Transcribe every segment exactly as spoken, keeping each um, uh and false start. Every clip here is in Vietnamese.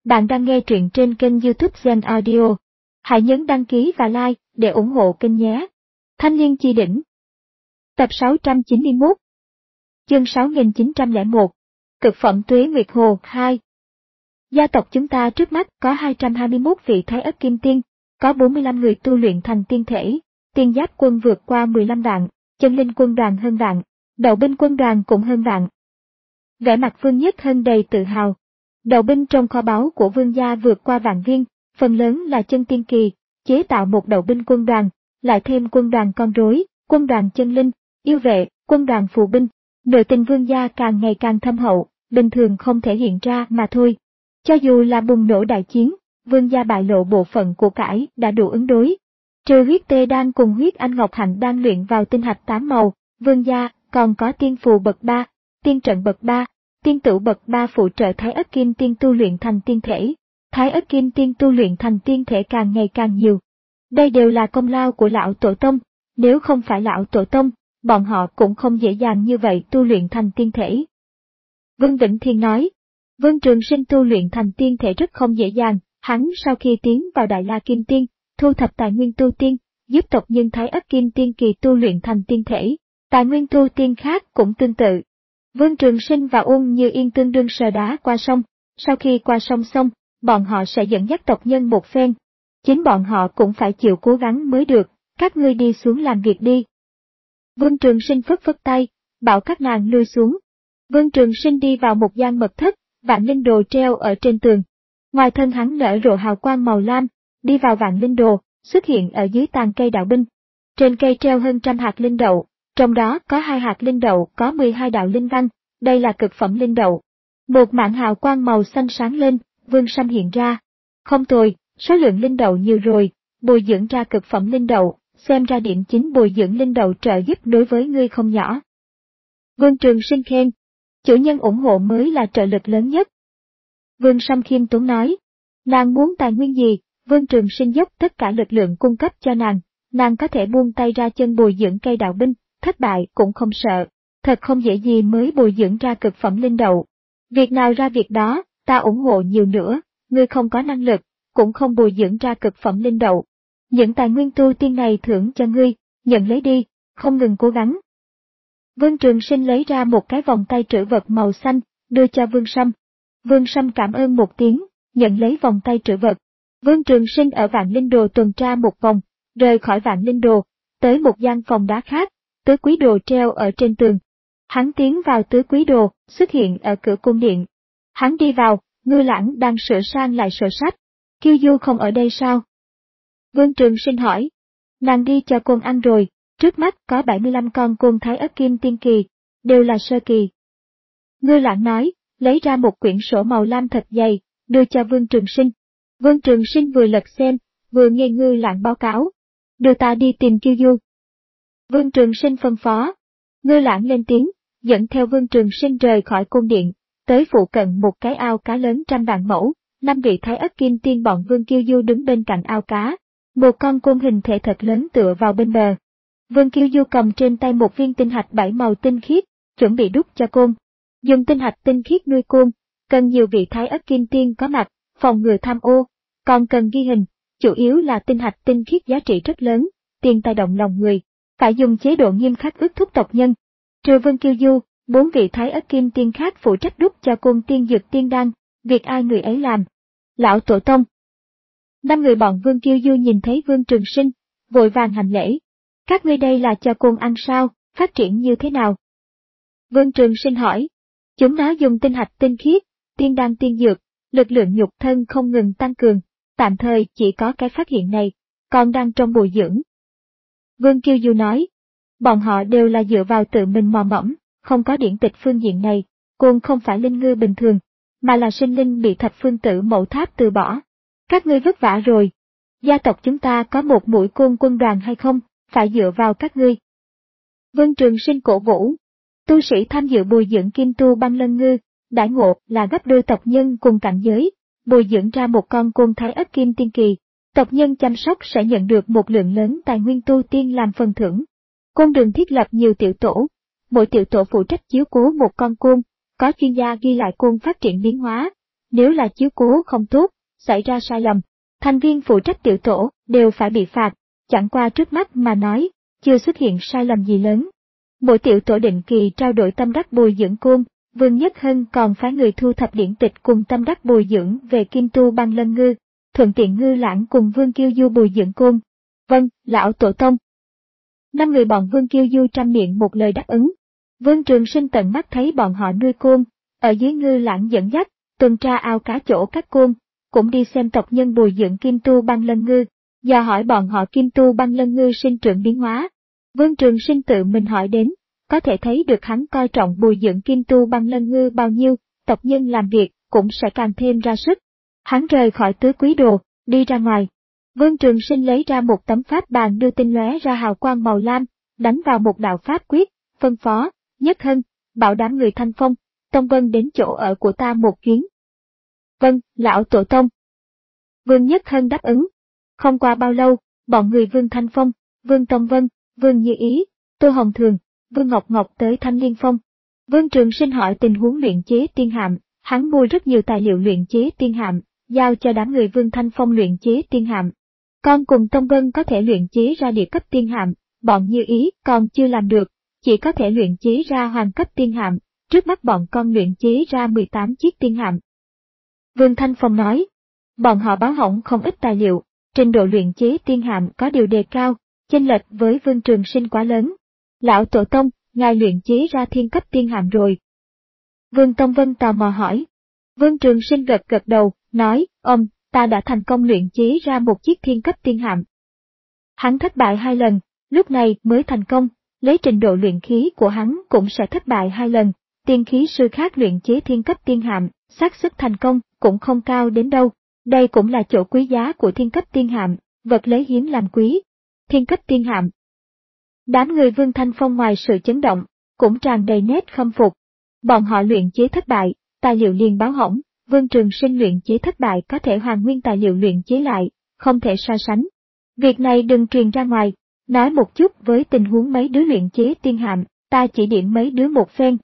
Bạn đang nghe truyện trên kênh YouTube Zen Audio. Hãy nhấn đăng ký và like để ủng hộ kênh nhé. Thanh niên chi đỉnh. Tập sáu trăm chín mươi mốt. Chương sáu nghìn chín trăm lẻ một. Cực phẩm Tuế Nguyệt Hồ hai. Gia tộc chúng ta trước mắt có hai trăm hai mươi mốt vị Thái Ất Kim Tiên, có bốn mươi lăm người tu luyện thành tiên thể, tiên giáp quân vượt qua mười lăm vạn, chân linh quân đoàn hơn vạn, đậu binh quân đoàn cũng hơn vạn. Vẻ mặt Vương Nhất Hân đầy tự hào. Đậu binh trong kho báu của vương gia vượt qua vạn viên, phần lớn là chân tiên kỳ, chế tạo một đậu binh quân đoàn, lại thêm quân đoàn con rối, quân đoàn chân linh, yêu vệ, quân đoàn phù binh. Nội tình vương gia càng ngày càng thâm hậu, bình thường không thể hiện ra mà thôi. Cho dù là bùng nổ đại chiến, vương gia bại lộ bộ phận của cải đã đủ ứng đối. Trừ huyết tê đan cùng huyết anh ngọc hạnh đang luyện vào tinh hạch tám màu, vương gia còn có tiên phù bậc ba, tiên trận bậc ba. Tiên tử bậc ba phụ trợ Thái Ất Kim Tiên tu luyện thành tiên thể, Thái Ất Kim Tiên tu luyện thành tiên thể càng ngày càng nhiều. Đây đều là công lao của lão tổ tông, nếu không phải lão tổ tông, bọn họ cũng không dễ dàng như vậy tu luyện thành tiên thể. Vương Vĩnh Thiên nói, Vương Trường Sinh tu luyện thành tiên thể rất không dễ dàng, hắn sau khi tiến vào Đại La Kim Tiên, thu thập tài nguyên tu tiên, giúp tộc nhân Thái Ất Kim Tiên kỳ tu luyện thành tiên thể, tài nguyên tu tiên khác cũng tương tự. Vương Trường Sinh và Uông Như Yên tương đương sờ đá qua sông, sau khi qua sông xong, bọn họ sẽ dẫn dắt tộc nhân một phen. Chính bọn họ cũng phải chịu cố gắng mới được, các ngươi đi xuống làm việc đi. Vương Trường Sinh phất phất tay, bảo các nàng lui xuống. Vương Trường Sinh đi vào một gian mật thất, vạn linh đồ treo ở trên tường. Ngoài thân hắn nở rộ hào quang màu lam, đi vào vạn linh đồ, xuất hiện ở dưới tàn cây đạo binh. Trên cây treo hơn trăm hạt linh đậu. Trong đó có hai hạt linh đậu có mười hai đạo linh văn, đây là cực phẩm linh đậu. Một mảng hào quang màu xanh sáng lên, Vương Sâm hiện ra. Không tồi, số lượng linh đậu nhiều rồi, bồi dưỡng ra cực phẩm linh đậu, xem ra điểm chính bồi dưỡng linh đậu trợ giúp đối với ngươi không nhỏ. Vương Trường Sinh khen, chủ nhân ủng hộ mới là trợ lực lớn nhất. Vương Sâm khiêm tốn nói, nàng muốn tài nguyên gì, Vương Trường Sinh dốc tất cả lực lượng cung cấp cho nàng, nàng có thể buông tay ra chân bồi dưỡng cây đạo binh. Thất bại cũng không sợ, thật không dễ gì mới bồi dưỡng ra cực phẩm linh đậu. Việc nào ra việc đó, ta ủng hộ nhiều nữa, ngươi không có năng lực, cũng không bồi dưỡng ra cực phẩm linh đậu. Những tài nguyên tu tiên này thưởng cho ngươi, nhận lấy đi, không ngừng cố gắng. Vương Trường Sinh lấy ra một cái vòng tay trữ vật màu xanh, đưa cho Vương Sâm. Vương Sâm cảm ơn một tiếng, nhận lấy vòng tay trữ vật. Vương Trường Sinh ở vạn linh đồ tuần tra một vòng, rời khỏi vạn linh đồ, tới một gian phòng đá khác. Tứ quý đồ treo ở trên tường. Hắn tiến vào tứ quý đồ, xuất hiện ở cửa cung điện. Hắn đi vào, Ngư Lãng đang sửa sang lại sổ sách. Kiêu Du không ở đây sao? Vương Trường Sinh hỏi. Nàng đi cho côn ăn rồi, trước mắt có bảy mươi lăm con côn Thái Ất Kim Tiên kỳ, đều là sơ kỳ. Ngư Lãng nói, lấy ra một quyển sổ màu lam thật dày, đưa cho Vương Trường Sinh. Vương Trường Sinh vừa lật xem, vừa nghe Ngư Lãng báo cáo. Đưa ta đi tìm Kiêu Du. Vương Trường Sinh phân phó. Ngư Lãng lên tiếng, dẫn theo Vương Trường Sinh rời khỏi cung điện, tới phụ cận một cái ao cá lớn trăm vạn mẫu, năm vị Thái Ất Kim Tiên bọn Vương Kiêu Du đứng bên cạnh ao cá, một con côn hình thể thật lớn tựa vào bên bờ. Vương Kiêu Du cầm trên tay một viên tinh hạch bảy màu tinh khiết, chuẩn bị đút cho côn. Dùng tinh hạch tinh khiết nuôi côn, cần nhiều vị Thái Ất Kim Tiên có mặt, phòng ngừa tham ô, còn cần ghi hình, chủ yếu là tinh hạch tinh khiết giá trị rất lớn, tiền tài động lòng người. Phải dùng chế độ nghiêm khắc ước thúc tộc nhân. Trừ Vương Kiêu Du, bốn vị Thái Ất Kim Tiên khác phụ trách đúc cho côn tiên dược tiên đan, việc ai người ấy làm. Lão tổ tông. Năm người bọn Vương Kiêu Du nhìn thấy Vương Trường Sinh, vội vàng hành lễ. Các ngươi đây là cho côn ăn sao, phát triển như thế nào? Vương Trường Sinh hỏi. Chúng nó dùng tinh hạch tinh khiết, tiên đan tiên dược, lực lượng nhục thân không ngừng tăng cường, tạm thời chỉ có cái phát hiện này, còn đang trong bồi dưỡng. Vương Kiêu Du nói, bọn họ đều là dựa vào tự mình mò mẫm, không có điển tịch phương diện này, côn không phải linh ngư bình thường, mà là sinh linh bị thập phương tử mẫu tháp từ bỏ. Các ngươi vất vả rồi. Gia tộc chúng ta có một mũi côn quân đoàn hay không, phải dựa vào các ngươi. Vương Trường Sinh cổ vũ, tu sĩ tham dự bồi dưỡng kim tu băng lân ngư, đãi ngộ là gấp đôi tộc nhân cùng cảnh giới, bồi dưỡng ra một con côn Thái Ất Kim Tiên kỳ. Tộc nhân chăm sóc sẽ nhận được một lượng lớn tài nguyên tu tiên làm phần thưởng. Côn đường thiết lập nhiều tiểu tổ, mỗi tiểu tổ phụ trách chiếu cố một con côn, có chuyên gia ghi lại côn phát triển biến hóa. nếu là chiếu cố không tốt, xảy ra sai lầm, thành viên phụ trách tiểu tổ đều phải bị phạt, chẳng qua trước mắt mà nói, chưa xuất hiện sai lầm gì lớn. Mỗi tiểu tổ định kỳ trao đổi tâm đắc bồi dưỡng côn, Vương Nhất Hân còn phái người thu thập điển tịch cùng tâm đắc bồi dưỡng về Kim Tu Băng Lân Ngư, thuận tiện Ngư Lãng cùng Vương Kiêu Du bồi dưỡng côn. Vâng, lão tổ tông. Năm người bọn Vương Kiêu Du trăm miệng một lời đáp ứng. Vương Trường Sinh tận mắt thấy bọn họ nuôi côn, ở dưới Ngư Lãng dẫn dắt, tuần tra ao cá chỗ các côn, cũng đi xem tộc nhân bồi dưỡng Kim Tu Băng Lân Ngư, dò hỏi bọn họ Kim Tu Băng Lân Ngư sinh trưởng biến hóa. Vương Trường Sinh tự mình hỏi đến, có thể thấy được hắn coi trọng bồi dưỡng Kim Tu Băng Lân Ngư bao nhiêu, tộc nhân làm việc cũng sẽ càng thêm ra sức. Hắn rời khỏi tứ quý đồ, đi ra ngoài. Vương Trường Sinh lấy ra một tấm pháp bàn đưa tinh lóe ra hào quang màu lam, đánh vào một đạo pháp quyết, phân phó, Nhất Hân, bảo đám người Thanh Phong, Tông Vân đến chỗ ở của ta một chuyến. Vâng, lão tổ tông. Vương Nhất Hân đáp ứng. Không qua bao lâu, bọn người Vương Thanh Phong, Vương Tông Vân, Vương Như Ý, Tô Hồng Thường, Vương Ngọc Ngọc tới Thanh Liên Phong. Vương Trường Sinh hỏi tình huống luyện chế tiên hạm, hắn mua rất nhiều tài liệu luyện chế tiên hạm, giao cho đám người Vương Thanh Phong luyện chế tiên hạm. Con cùng Tông Vân có thể luyện chế ra địa cấp tiên hạm, bọn Như Ý còn chưa làm được, chỉ có thể luyện chế ra hoàng cấp tiên hạm, trước mắt bọn con luyện chế ra mười tám chiếc tiên hạm. Vương Thanh Phong nói, bọn họ báo hỏng không ít tài liệu, trình độ luyện chế tiên hạm có điều đề cao, chênh lệch với Vương Trường Sinh quá lớn. Lão tổ tông, ngài luyện chế ra thiên cấp tiên hạm rồi. Vương Tông Vân tò mò hỏi. Vương Trường Sinh gật gật đầu, nói, ông, ta đã thành công luyện chế ra một chiếc thiên cấp tiên hạm. Hắn thất bại hai lần, lúc này mới thành công, lấy trình độ luyện khí của hắn cũng sẽ thất bại hai lần, tiên khí sư khác luyện chế thiên cấp tiên hạm, xác suất thành công cũng không cao đến đâu, đây cũng là chỗ quý giá của thiên cấp tiên hạm, vật lấy hiếm làm quý. Thiên cấp tiên hạm. Đám người Vương Thanh Phong ngoài sự chấn động, cũng tràn đầy nét khâm phục. Bọn họ luyện chế thất bại, tài liệu liền báo hỏng, Vương Trường Sinh luyện chế thất bại có thể hoàn nguyên tài liệu luyện chế lại, không thể so sánh. Việc này đừng truyền ra ngoài, nói một chút với tình huống mấy đứa luyện chế tiên hạm, ta chỉ điểm mấy đứa một phen.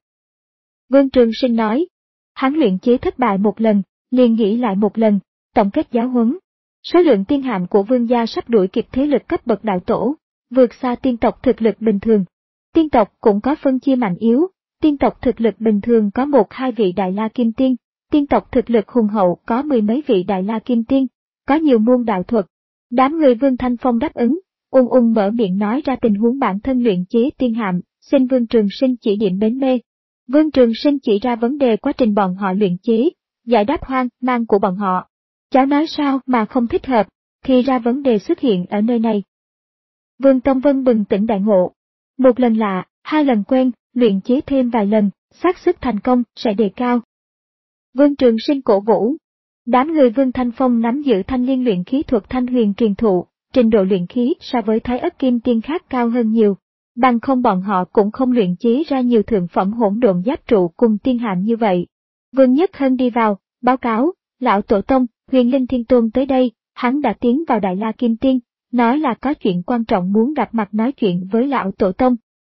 Vương Trường Sinh nói, hắn luyện chế thất bại một lần, liền nghĩ lại một lần, tổng kết giáo huấn. Số lượng tiên hạm của vương gia sắp đuổi kịp thế lực cấp bậc đạo tổ, vượt xa tiên tộc thực lực bình thường. Tiên tộc cũng có phân chia mạnh yếu, tiên tộc thực lực bình thường có một hai vị đại la kim tiên, tiên tộc thực lực hùng hậu có mười mấy vị đại la kim tiên, có nhiều môn đạo thuật. Đám người Vương Thanh Phong đáp ứng, ung ung mở miệng nói ra tình huống bản thân luyện chế tiên hạm, xin Vương Trường Sinh chỉ điểm bến mê. Vương Trường Sinh chỉ ra vấn đề quá trình bọn họ luyện chế, giải đáp hoang mang của bọn họ. Cháu nói sao mà không thích hợp, thì ra vấn đề xuất hiện ở nơi này. Vương Tông Vân bừng tỉnh đại ngộ. Một lần lạ, hai lần quen, luyện chế thêm vài lần, xác suất thành công sẽ đề cao. Vương Trường Sinh cổ vũ. Đám người Vương Thanh Phong nắm giữ thanh liên luyện khí thuật thanh huyền truyền thụ, trình độ luyện khí so với Thái Ất Kim Tiên khác cao hơn nhiều. Bằng không bọn họ cũng không luyện chế ra nhiều thượng phẩm hỗn độn giáp trụ cùng tiên hạm như vậy. Vương Nhất Hân đi vào, báo cáo, lão tổ tông, Huyền Linh Thiên Tôn tới đây, hắn đã tiến vào Đại La Kim Tiên, nói là có chuyện quan trọng muốn gặp mặt nói chuyện với lão tổ tông.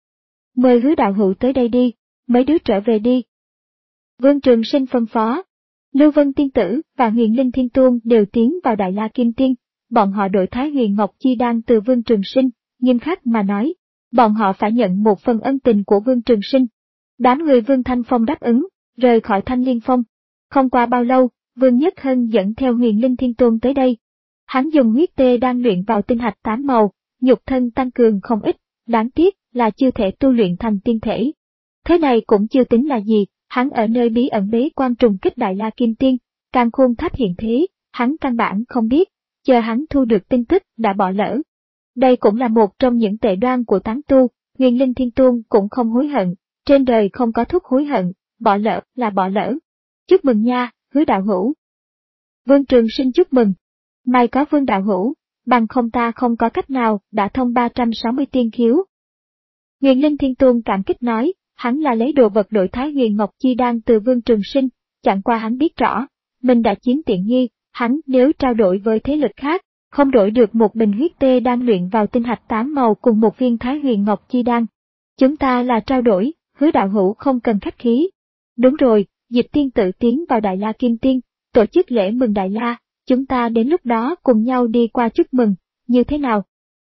Mời Hứa đạo hữu tới đây đi, mấy đứa trở về đi. Vương Trường Sinh phân phó. Lưu Vân Tiên Tử và Huyền Linh Thiên Tôn đều tiến vào Đại La Kim Tiên, bọn họ đổi Thái Huyền Ngọc Chi Đan từ Vương Trường Sinh, nghiêm khắc mà nói, bọn họ phải nhận một phần ân tình của Vương Trường Sinh. Đám người Vương Thanh Phong đáp ứng, rời khỏi Thanh Liên Phong. Không qua bao lâu, Vương Nhất Hân dẫn theo Huyền Linh Thiên Tôn tới đây. Hắn dùng huyết tê đang luyện vào tinh hạch tám màu, nhục thân tăng cường không ít, đáng tiếc là chưa thể tu luyện thành tiên thể. Thế này cũng chưa tính là gì, hắn ở nơi bí ẩn bế quan trùng kích Đại La Kim Tiên, Càn Khôn Tháp hiện thế, hắn căn bản không biết, chờ hắn thu được tin tức đã bỏ lỡ. Đây cũng là một trong những tệ đoan của tán tu, Huyền Linh Thiên Tôn cũng không hối hận, trên đời không có thuốc hối hận, bỏ lỡ là bỏ lỡ. Chúc mừng nha, Hứa đạo hữu. Vương Trường Sinh chúc mừng. May có Vương đạo hữu, bằng không ta không có cách nào đã thông ba trăm sáu mươi tiên khiếu. Huyền Linh Thiên Tôn cảm kích nói, hắn là lấy đồ vật đổi Thái Huyền Ngọc Chi Đan từ Vương Trường Sinh, chẳng qua hắn biết rõ, mình đã chiếm tiện nghi, hắn nếu trao đổi với thế lực khác, không đổi được một bình huyết tê đang luyện vào tinh hạch tám màu cùng một viên Thái Huyền Ngọc Chi Đan. Chúng ta là trao đổi, Hứa đạo hữu không cần khách khí. Đúng rồi, Dịch Tiên Tử tiến vào Đại La Kim Tiên, tổ chức lễ mừng Đại La, chúng ta đến lúc đó cùng nhau đi qua chúc mừng, như thế nào?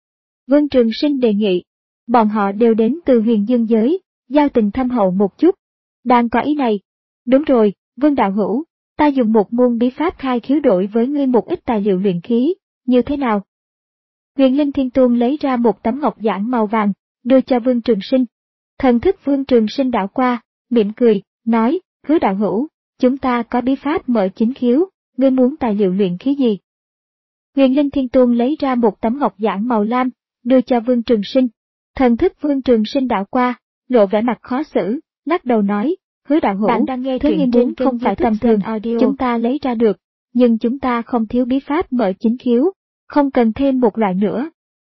Vương Trường Sinh đề nghị, bọn họ đều đến từ Huyền Dương giới, giao tình thâm hậu một chút. Đang có ý này. Đúng rồi, Vương đạo hữu, ta dùng một môn bí pháp khai khiếu đổi với ngươi một ít tài liệu luyện khí, như thế nào? Huyền Linh Thiên Tôn lấy ra một tấm ngọc giản màu vàng, đưa cho Vương Trường Sinh. Thần thức Vương Trường Sinh đảo qua, mỉm cười, nói, Hứa đạo hữu, chúng ta có bí pháp mở chính khiếu, ngươi muốn tài liệu luyện khí gì? Huyền Linh Thiên Tôn lấy ra một tấm ngọc giản màu lam, đưa cho Vương Trường Sinh. Thần thức Vương Trường Sinh đảo qua, lộ vẻ mặt khó xử, lắc đầu nói, Hứa đạo hữu, bạn đang nghe thứ nghiêm đến không phải tầm thường, chúng ta lấy ra được, nhưng chúng ta không thiếu bí pháp mở chính khiếu, không cần thêm một loại nữa.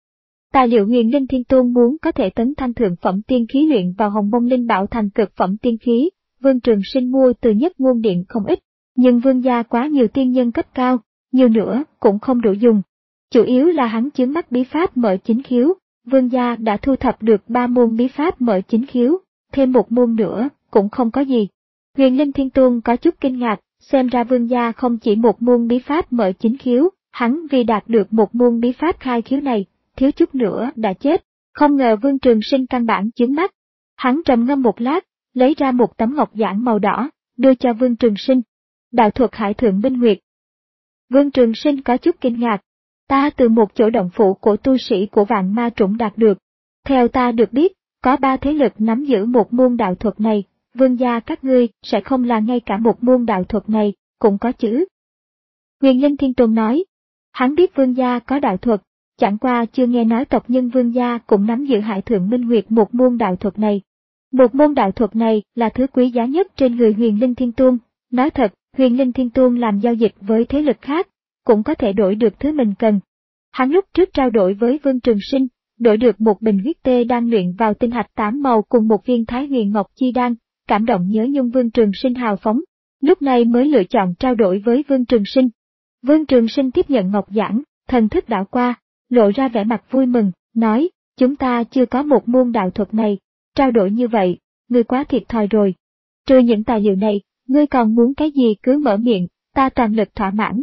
Tài liệu Huyền Linh Thiên Tôn muốn có thể tấn thanh thượng phẩm tiên khí luyện vào Hồng Mông Linh Bảo thành cực phẩm tiên khí, Vương Trường Sinh mua từ Nhất Ngôn Điện không ít, nhưng Vương gia quá nhiều tiên nhân cấp cao, nhiều nữa cũng không đủ dùng. Chủ yếu là hắn chướng mắt bí pháp mở chính khiếu, Vương gia đã thu thập được ba môn bí pháp mở chính khiếu, thêm một môn nữa cũng không có gì. Huyền Linh Thiên Tôn có chút kinh ngạc, xem ra Vương gia không chỉ một môn bí pháp mở chính khiếu, hắn vì đạt được một môn bí pháp khai khiếu này, thiếu chút nữa đã chết, không ngờ Vương Trường Sinh căn bản chướng mắt. Hắn trầm ngâm một lát, lấy ra một tấm ngọc giản màu đỏ, đưa cho Vương Trường Sinh. Đạo thuật Hải Thượng Minh Nguyệt. Vương Trường Sinh có chút kinh ngạc. Ta từ một chỗ động phủ của tu sĩ của Vạn Ma Trũng đạt được. Theo ta được biết, có ba thế lực nắm giữ một môn đạo thuật này, Vương gia các ngươi sẽ không là ngay cả một môn đạo thuật này, cũng có chứ. Huyền Linh Thiên Tôn nói, hắn biết Vương gia có đạo thuật, chẳng qua chưa nghe nói tộc nhân Vương gia cũng nắm giữ Hải Thượng Minh Nguyệt một môn đạo thuật này. Một môn đạo thuật này là thứ quý giá nhất trên người Huyền Linh Thiên Tôn, nói thật, Huyền Linh Thiên Tôn làm giao dịch với thế lực khác, cũng có thể đổi được thứ mình cần. Hắn lúc trước trao đổi với Vương Trường Sinh, đổi được một bình huyết tê đan luyện vào tinh hạch tám màu cùng một viên Thái Huyền Ngọc Chi đan, cảm động nhớ nhung Vương Trường Sinh hào phóng, lúc này mới lựa chọn trao đổi với Vương Trường Sinh. Vương Trường Sinh tiếp nhận ngọc giản, thần thức đảo qua, lộ ra vẻ mặt vui mừng, nói, chúng ta chưa có một môn đạo thuật này, trao đổi như vậy, ngươi quá thiệt thòi rồi. Trừ những tài liệu này, ngươi còn muốn cái gì cứ mở miệng, ta toàn lực thỏa mãn.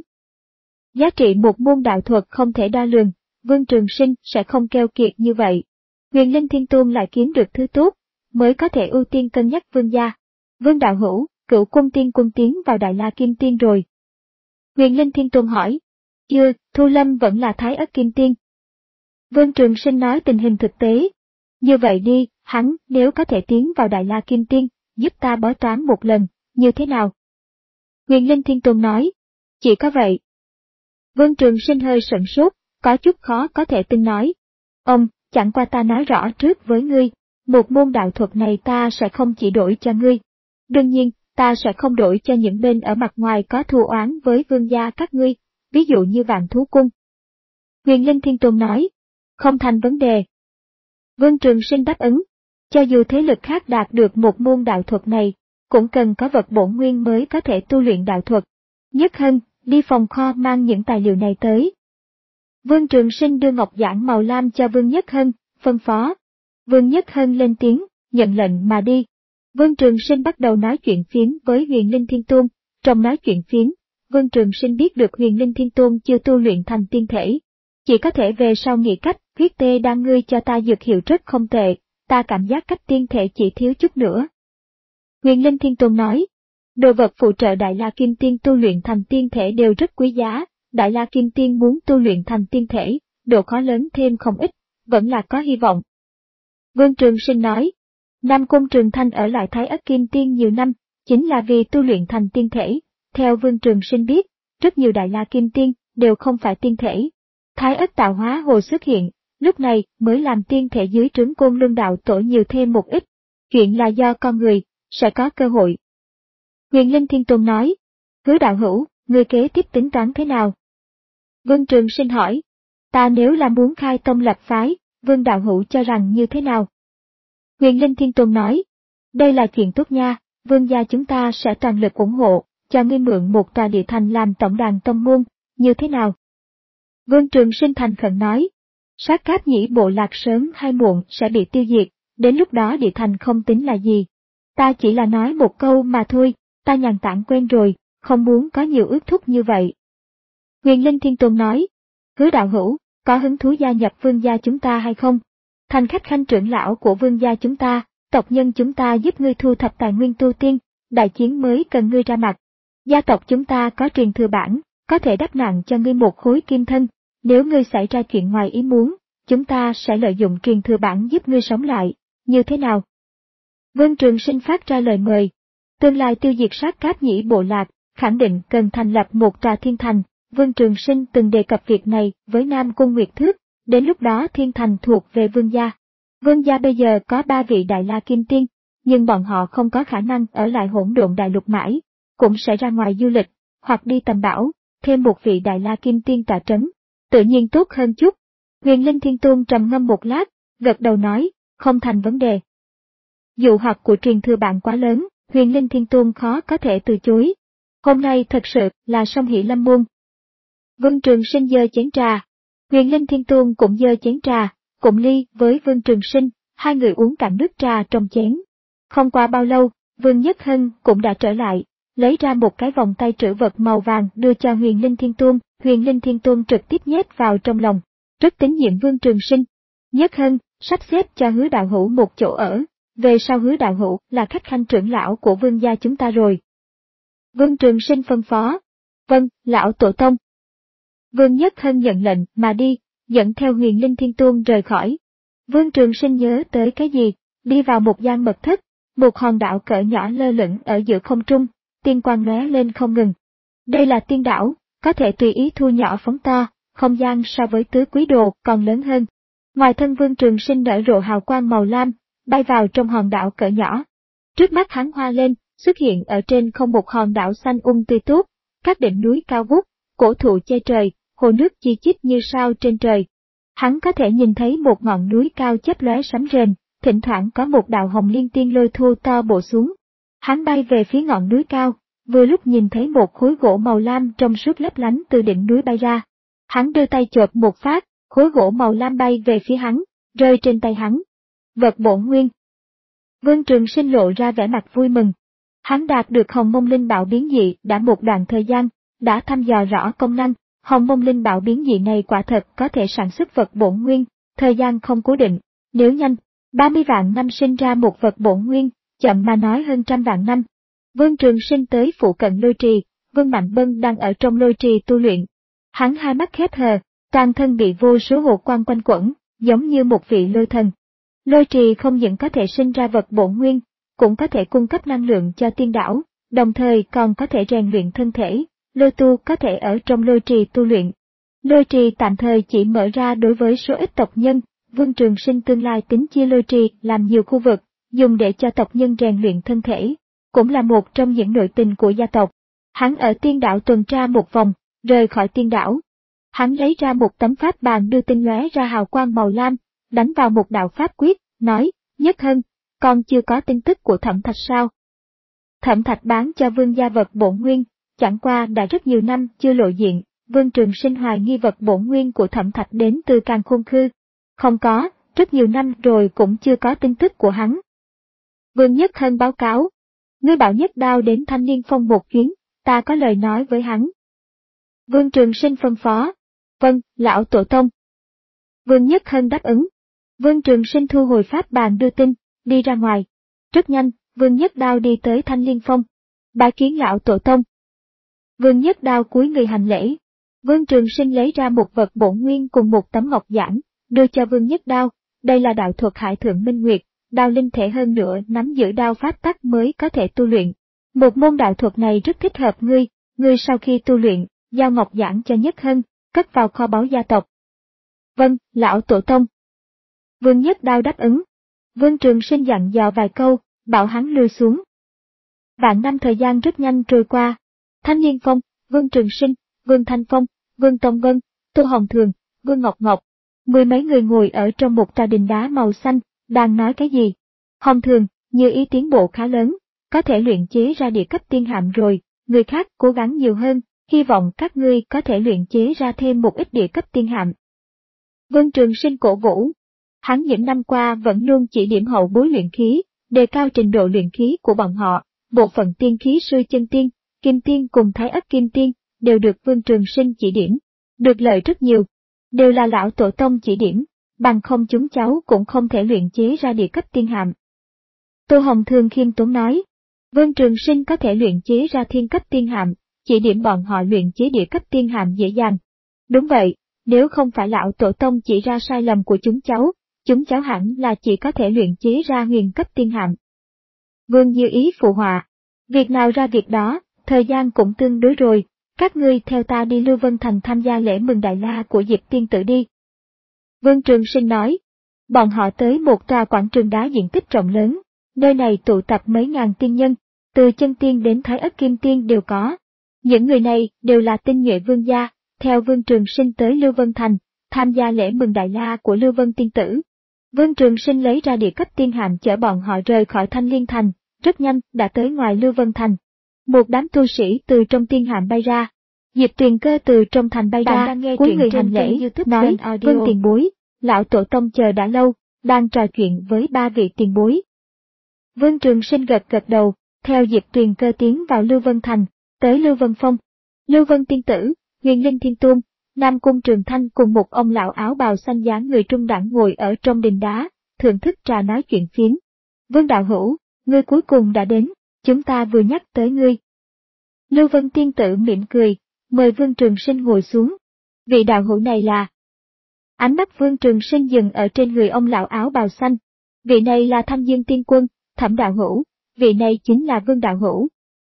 Giá trị một môn đạo thuật không thể đo lường, Vương Trường Sinh sẽ không keo kiệt như vậy. Huyền Linh Thiên Tôn lại kiếm được thứ tốt, mới có thể ưu tiên cân nhắc Vương gia. Vương đạo hữu, Cửu Quân Tiên Quân tiến vào Đại La Kim Tiên rồi. Huyền Linh Thiên Tôn hỏi. Chưa, Thu Lâm vẫn là Thái Ất Kim Tiên. Vương Trường Sinh nói tình hình thực tế. Như vậy đi, hắn nếu có thể tiến vào Đại La Kim Tiên, giúp ta bói toán một lần, như thế nào? Huyền Linh Thiên Tôn nói. Chỉ có vậy. Vương Trường Sinh hơi sửng sốt, có chút khó có thể tin nói. Ông, chẳng qua ta nói rõ trước với ngươi, một môn đạo thuật này ta sẽ không chỉ đổi cho ngươi. Đương nhiên, ta sẽ không đổi cho những bên ở mặt ngoài có thù oán với vương gia các ngươi, ví dụ như Vạn Thú Cung. Huyền Linh Thiên Tôn nói, không thành vấn đề. Vương Trường Sinh đáp ứng, cho dù thế lực khác đạt được một môn đạo thuật này, cũng cần có vật bổn nguyên mới có thể tu luyện đạo thuật. Nhất Hân, đi phòng kho mang những tài liệu này tới. Vương Trường Sinh đưa ngọc giản màu lam cho Vương Nhất Hân, phân phó. Vương Nhất Hân lên tiếng, nhận lệnh mà đi. Vương Trường Sinh bắt đầu nói chuyện phiếm với Huyền Linh Thiên Tôn. Trong nói chuyện phiếm, Vương Trường Sinh biết được Huyền Linh Thiên Tôn chưa tu luyện thành tiên thể. Chỉ có thể về sau nghĩ cách, huyết tê đang ngươi cho ta dược hiệu rất không tệ, ta cảm giác cách tiên thể chỉ thiếu chút nữa. Huyền Linh Thiên Tôn nói, đồ vật phụ trợ Đại La Kim Tiên tu luyện thành tiên thể đều rất quý giá, Đại La Kim Tiên muốn tu luyện thành tiên thể, độ khó lớn thêm không ít, vẫn là có hy vọng. Vương Trường Sinh nói, Nam Cung Trường Thanh ở lại Thái Ất Kim Tiên nhiều năm, chính là vì tu luyện thành tiên thể. Theo Vương Trường Sinh biết, rất nhiều Đại La Kim Tiên đều không phải tiên thể. Thái Ất tạo hóa hồ xuất hiện, lúc này mới làm tiên thể dưới trướng Côn Luân đạo tổ nhiều thêm một ít. Chuyện là do con người, sẽ có cơ hội. Huyền Linh Thiên Tôn nói, Hứa đạo hữu, người kế tiếp tính toán thế nào? Vương Trường Sinh hỏi, ta nếu là muốn khai tông lập phái, Vương đạo hữu cho rằng như thế nào? Huyền Linh Thiên Tôn nói, đây là chuyện tốt nha, Vương gia chúng ta sẽ toàn lực ủng hộ, cho ngươi mượn một tòa địa thành làm tổng đàn tông môn, như thế nào? Vương Trường Sinh thành khẩn nói, Sát Cáp Nhĩ bộ lạc sớm hay muộn sẽ bị tiêu diệt, đến lúc đó địa thành không tính là gì. Ta chỉ là nói một câu mà thôi, ta nhàn tản quen rồi, không muốn có nhiều ước thúc như vậy. Huyền Linh Thiên Tôn nói, Hứa đạo hữu, có hứng thú gia nhập vương gia chúng ta hay không? Thành khách khanh trưởng lão của vương gia chúng ta, tộc nhân chúng ta giúp ngươi thu thập tài nguyên tu tiên, đại chiến mới cần ngươi ra mặt. Gia tộc chúng ta có truyền thừa bản, có thể đắp nặng cho ngươi một khối kim thân, nếu ngươi xảy ra chuyện ngoài ý muốn, chúng ta sẽ lợi dụng truyền thừa bản giúp ngươi sống lại, như thế nào? Vương Trường Sinh phát ra lời mời, tương lai tiêu diệt sát cáp nhĩ bộ lạc, khẳng định cần thành lập một tòa thiên thành. Vương Trường Sinh từng đề cập việc này với Nam Cung Nguyệt Thước, đến lúc đó thiên thành thuộc về vương gia. Vương gia bây giờ có ba vị Đại La Kim Tiên, nhưng bọn họ không có khả năng ở lại hỗn độn đại lục mãi, cũng sẽ ra ngoài du lịch, hoặc đi tầm bảo, thêm một vị Đại La Kim Tiên tọa trấn, tự nhiên tốt hơn chút. Huyền Linh Thiên Tôn trầm ngâm một lát, gật đầu nói, không thành vấn đề. Dụ hoặc của truyền thừa bạn quá lớn, Huyền Linh Thiên Tôn khó có thể từ chối. Hôm nay thật sự là song hỷ lâm môn. Vương Trường Sinh giơ chén trà, Huyền Linh Thiên Tôn cũng giơ chén trà, cùng ly với Vương Trường Sinh, hai người uống cạn nước trà trong chén. Không qua bao lâu, Vương Nhất Hân cũng đã trở lại, lấy ra một cái vòng tay trữ vật màu vàng đưa cho Huyền Linh Thiên Tôn, Huyền Linh Thiên Tôn trực tiếp nhét vào trong lòng, rất tín nhiệm Vương Trường Sinh. Nhất Hân, sắp xếp cho Hứa đạo hữu một chỗ ở, về sau Hứa đạo hữu là khách khanh trưởng lão của vương gia chúng ta rồi. Vương Trường Sinh phân phó, vâng, lão tổ tông. Vương Nhất Hân nhận lệnh mà đi, dẫn theo Huyền Linh Thiên Tôn rời khỏi. Vương Trường Sinh nhớ tới cái gì, đi vào một gian mật thất, một hòn đảo cỡ nhỏ lơ lửng ở giữa không trung, tiên quang lóe lên không ngừng. Đây là tiên đảo, có thể tùy ý thu nhỏ phóng to, không gian so với tứ quý đồ còn lớn hơn. Ngoài thân Vương Trường Sinh nở rộ hào quang màu lam, bay vào trong hòn đảo cỡ nhỏ. Trước mắt hắn hoa lên, xuất hiện ở trên không một hòn đảo xanh um tươi tốt, các đỉnh núi cao vút, cổ thụ che trời, hồ nước chi chít như sao trên trời. Hắn có thể nhìn thấy một ngọn núi cao chớp lóe sấm rền, thỉnh thoảng có một đạo hồng liên tiên lôi thu to bổ xuống. Hắn bay về phía ngọn núi cao, vừa lúc nhìn thấy một khối gỗ màu lam trong suốt lấp lánh từ đỉnh núi bay ra. Hắn đưa tay chộp một phát, khối gỗ màu lam bay về phía hắn, rơi trên tay hắn. Vật bổn nguyên. Vương Trường Sinh lộ ra vẻ mặt vui mừng. Hắn đạt được Hồng Mông Linh Bảo biến dị đã một đoạn thời gian, đã thăm dò rõ công năng. Hồng Mông Linh Bảo biến dị này quả thật có thể sản xuất vật bổn nguyên, thời gian không cố định, nếu nhanh, ba mươi vạn năm sinh ra một vật bổn nguyên, chậm mà nói hơn trăm vạn năm. Vương Trường Sinh tới phụ cận lôi trì, Vương Mạnh Bân đang ở trong lôi trì tu luyện. Hắn hai mắt khép hờ, toàn thân bị vô số hồ quang quanh quẩn, giống như một vị lôi thần. Lôi trì không những có thể sinh ra vật bổn nguyên, cũng có thể cung cấp năng lượng cho tiên đảo, đồng thời còn có thể rèn luyện thân thể. Lôi tu có thể ở trong lôi trì tu luyện. Lôi trì tạm thời chỉ mở ra đối với số ít tộc nhân, Vương Trường Sinh tương lai tính chia lôi trì làm nhiều khu vực, dùng để cho tộc nhân rèn luyện thân thể, cũng là một trong những nội tình của gia tộc. Hắn ở tiên đảo tuần tra một vòng, rời khỏi tiên đảo. Hắn lấy ra một tấm pháp bàn đưa tinh lóe ra hào quang màu lam, đánh vào một đạo pháp quyết, nói, Nhất Hân, con chưa có tin tức của Thẩm Thạch sao? Thẩm Thạch bán cho vương gia vật bổn nguyên. Chẳng qua đã rất nhiều năm chưa lộ diện, Vương Trường Sinh hoài nghi vật bổn nguyên của Thẩm Thạch đến từ Càn Khôn Khư. Không có, rất nhiều năm rồi cũng chưa có tin tức của hắn. Vương Nhất Hân báo cáo, ngươi bảo Nhất Đao đến Thanh Niên Phong một chuyến, ta có lời nói với hắn. Vương Trường Sinh phân phó, vâng, lão tổ tông. Vương Nhất Hân đáp ứng. Vương Trường Sinh thu hồi pháp bàn đưa tin, đi ra ngoài. Rất nhanh, Vương Nhất Đao đi tới Thanh Liên Phong. Bái kiến lão tổ tông. Vương Nhất Đao cúi người hành lễ. Vương Trường Sinh lấy ra một vật bổn nguyên cùng một tấm ngọc giản, đưa cho Vương Nhất Đao. Đây là đạo thuật Hải Thượng Minh Nguyệt, đao linh thể hơn nữa nắm giữ đao pháp tắc mới có thể tu luyện. Một môn đạo thuật này rất thích hợp ngươi, ngươi sau khi tu luyện, giao ngọc giản cho Nhất Hân, cất vào kho báu gia tộc. Vâng, lão tổ tông. Vương Nhất Đao đáp ứng. Vương Trường Sinh dặn dò vài câu, bảo hắn lui xuống. Vạn năm thời gian rất nhanh trôi qua. Thanh Niên Phong, Vương Trường Sinh, Vương Thanh Phong, Vương Tông Ngân, Tô Hồng Thường, Vương Ngọc Ngọc, mười mấy người ngồi ở trong một tòa đình đá màu xanh, đang nói cái gì. Hồng Thường, như ý tiến bộ khá lớn, có thể luyện chế ra địa cấp tiên hạm rồi, người khác cố gắng nhiều hơn, hy vọng các ngươi có thể luyện chế ra thêm một ít địa cấp tiên hạm. Vương Trường Sinh cổ vũ. Hắn những năm qua vẫn luôn chỉ điểm hậu bối luyện khí, đề cao trình độ luyện khí của bọn họ, bộ phận tiên khí sư chân tiên, Kim Tiên cùng Thái Ất Kim Tiên đều được Vương Trường Sinh chỉ điểm, được lợi rất nhiều, đều là lão tổ tông chỉ điểm, bằng không chúng cháu cũng không thể luyện chế ra địa cấp tiên hạm. Tô Hồng Thương khiêm tốn nói, Vương Trường Sinh có thể luyện chế ra thiên cấp tiên hạm, chỉ điểm bọn họ luyện chế địa cấp tiên hạm dễ dàng. Đúng vậy, nếu không phải lão tổ tông chỉ ra sai lầm của chúng cháu, chúng cháu hẳn là chỉ có thể luyện chế ra huyền cấp tiên hạm. Vương Như Ý phụ họa, việc nào ra việc đó, thời gian cũng tương đối rồi, các ngươi theo ta đi Lưu Vân Thành tham gia lễ mừng Đại La của Diệp tiên tử đi. Vương Trường Sinh nói, bọn họ tới một tòa quảng trường đá diện tích rộng lớn, nơi này tụ tập mấy ngàn tiên nhân, từ chân tiên đến Thái Ất Kim Tiên đều có. Những người này đều là tinh nhuệ vương gia, theo Vương Trường Sinh tới Lưu Vân Thành, tham gia lễ mừng Đại La của Lưu Vân tiên tử. Vương Trường Sinh lấy ra địa cấp tiên hạm chở bọn họ rời khỏi Thanh Liên Thành, rất nhanh đã tới ngoài Lưu Vân Thành. Một đám tu sĩ từ trong tiên hạm bay ra, Diệp Tuyền Cơ từ trong thành bay ra, cúi người hành lễ, nói, Vân tiền bối, lão tổ tông chờ đã lâu, đang trò chuyện với ba vị tiền bối. Vương Trường Sinh gật gật đầu, theo Diệp Tuyền Cơ tiến vào Lưu Vân Thành, tới Lưu Vân Phong. Lưu Vân tiên tử, Huyền Linh Thiên Tôn, Nam Cung Trường Thanh cùng một ông lão áo bào xanh dáng người trung đẳng ngồi ở trong đình đá, thưởng thức trà nói chuyện phiếm. Vương đạo hữu, ngươi cuối cùng đã đến, chúng ta vừa nhắc tới ngươi. Lưu Vân tiên tử mỉm cười, mời Vương Trường Sinh ngồi xuống. Vị đạo hữu này là... Ánh mắt Vương Trường Sinh dừng ở trên người ông lão áo bào xanh. Vị này là Thanh Dương Tiên Quân, Thẩm đạo hữu, vị này chính là Vương đạo hữu.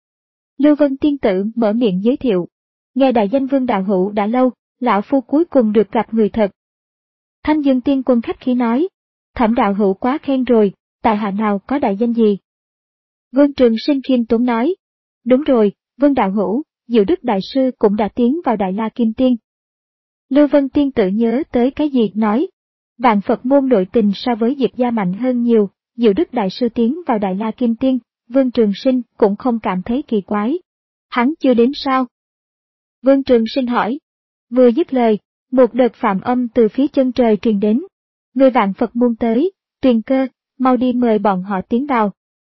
Lưu Vân tiên tử mở miệng giới thiệu. Nghe đại danh Vương đạo hữu đã lâu, lão phu cuối cùng được gặp người thật. Thanh Dương Tiên Quân khách khí nói, Thẩm đạo hữu quá khen rồi, tại hạ nào có đại danh gì. Vương Trường Sinh khiêm tốn nói, đúng rồi, Vương đạo hữu, Diệu Đức đại sư cũng đã tiến vào Đại La Kim Tiên. Lưu Vân tiên tử nhớ tới cái gì nói, vạn Phật môn nội tình so với Diệp gia mạnh hơn nhiều, Diệu Đức đại sư tiến vào Đại La Kim Tiên, Vương Trường Sinh cũng không cảm thấy kỳ quái. Hắn chưa đến sao? Vương Trường Sinh hỏi. Vừa dứt lời, một đợt phạm âm từ phía chân trời truyền đến. Người vạn Phật môn tới, Tuyền Cơ, mau đi mời bọn họ tiến vào.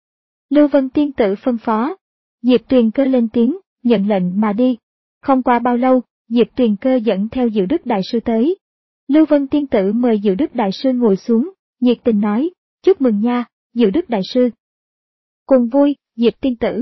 Lưu Vân tiên tử phân phó. Diệp Tuyền Cơ lên tiếng, nhận lệnh mà đi. Không qua bao lâu, Diệp Tuyền Cơ dẫn theo Diệu Đức đại sư tới. Lưu Vân tiên tử mời Diệu Đức đại sư ngồi xuống, nhiệt tình nói, chúc mừng nha, Diệu Đức đại sư. Cùng vui, Diệp tiên tử.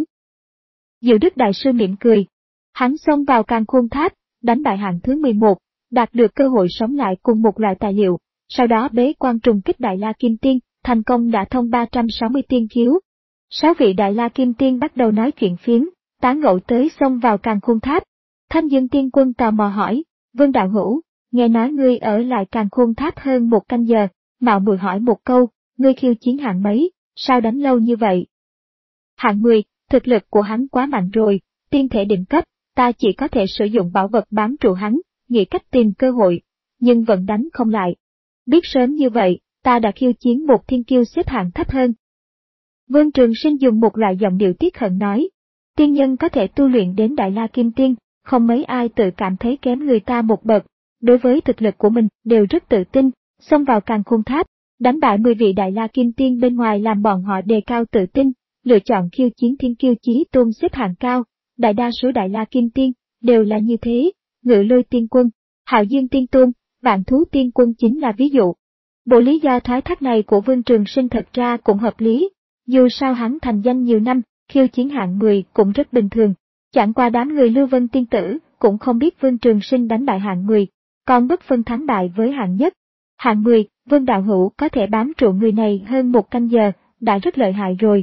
Diệu Đức đại sư mỉm cười. Hắn xông vào Càn Khôn Tháp, đánh bại hạng thứ mười một, đạt được cơ hội sống lại cùng một loại tài liệu, sau đó bế quan trùng kích Đại La Kim Tiên, thành công đã thông ba trăm sáu mươi tiên khiếu. Sáu vị Đại La Kim Tiên bắt đầu nói chuyện phiếm, tán gẫu tới xông vào Càn Khôn Tháp. Thanh Dương Tiên Quân tò mò hỏi, Vương đạo hữu, nghe nói ngươi ở lại Càn Khôn Tháp hơn một canh giờ, mạo muội hỏi một câu, ngươi khiêu chiến hạng mấy, sao đánh lâu như vậy? Hạng mười, thực lực của hắn quá mạnh rồi, tiên thể đỉnh cấp, ta chỉ có thể sử dụng bảo vật bám trụ hắn, nghĩ cách tìm cơ hội, nhưng vẫn đánh không lại. Biết sớm như vậy, ta đã khiêu chiến một thiên kiêu xếp hạng thấp hơn. Vương Trường Sinh dùng một loại giọng điệu tiếc hận nói, tiên nhân có thể tu luyện đến Đại La Kim Tiên, không mấy ai tự cảm thấy kém người ta một bậc, đối với thực lực của mình đều rất tự tin, xông vào Càn Khôn Tháp, đánh bại mười vị Đại La Kim Tiên bên ngoài làm bọn họ đề cao tự tin, lựa chọn khiêu chiến thiên kiêu chí tôn xếp hạng cao. Đại đa số Đại La Kim Tiên đều là như thế, Ngự Lôi Tiên Quân, Hạo Dương Tiên Tôn, Vạn Thú Tiên Quân chính là ví dụ. Bộ lý do thoái thác này của Vương Trường Sinh thật ra cũng hợp lý, dù sao hắn thành danh nhiều năm, khiêu chiến hạng mười cũng rất bình thường, chẳng qua đám người Lưu Vân tiên tử cũng không biết Vương Trường Sinh đánh bại hạng mười, còn bất phân thắng bại với hạng nhất. Hạng mười, Vương đạo hữu có thể bám trụ người này hơn một canh giờ, đã rất lợi hại rồi.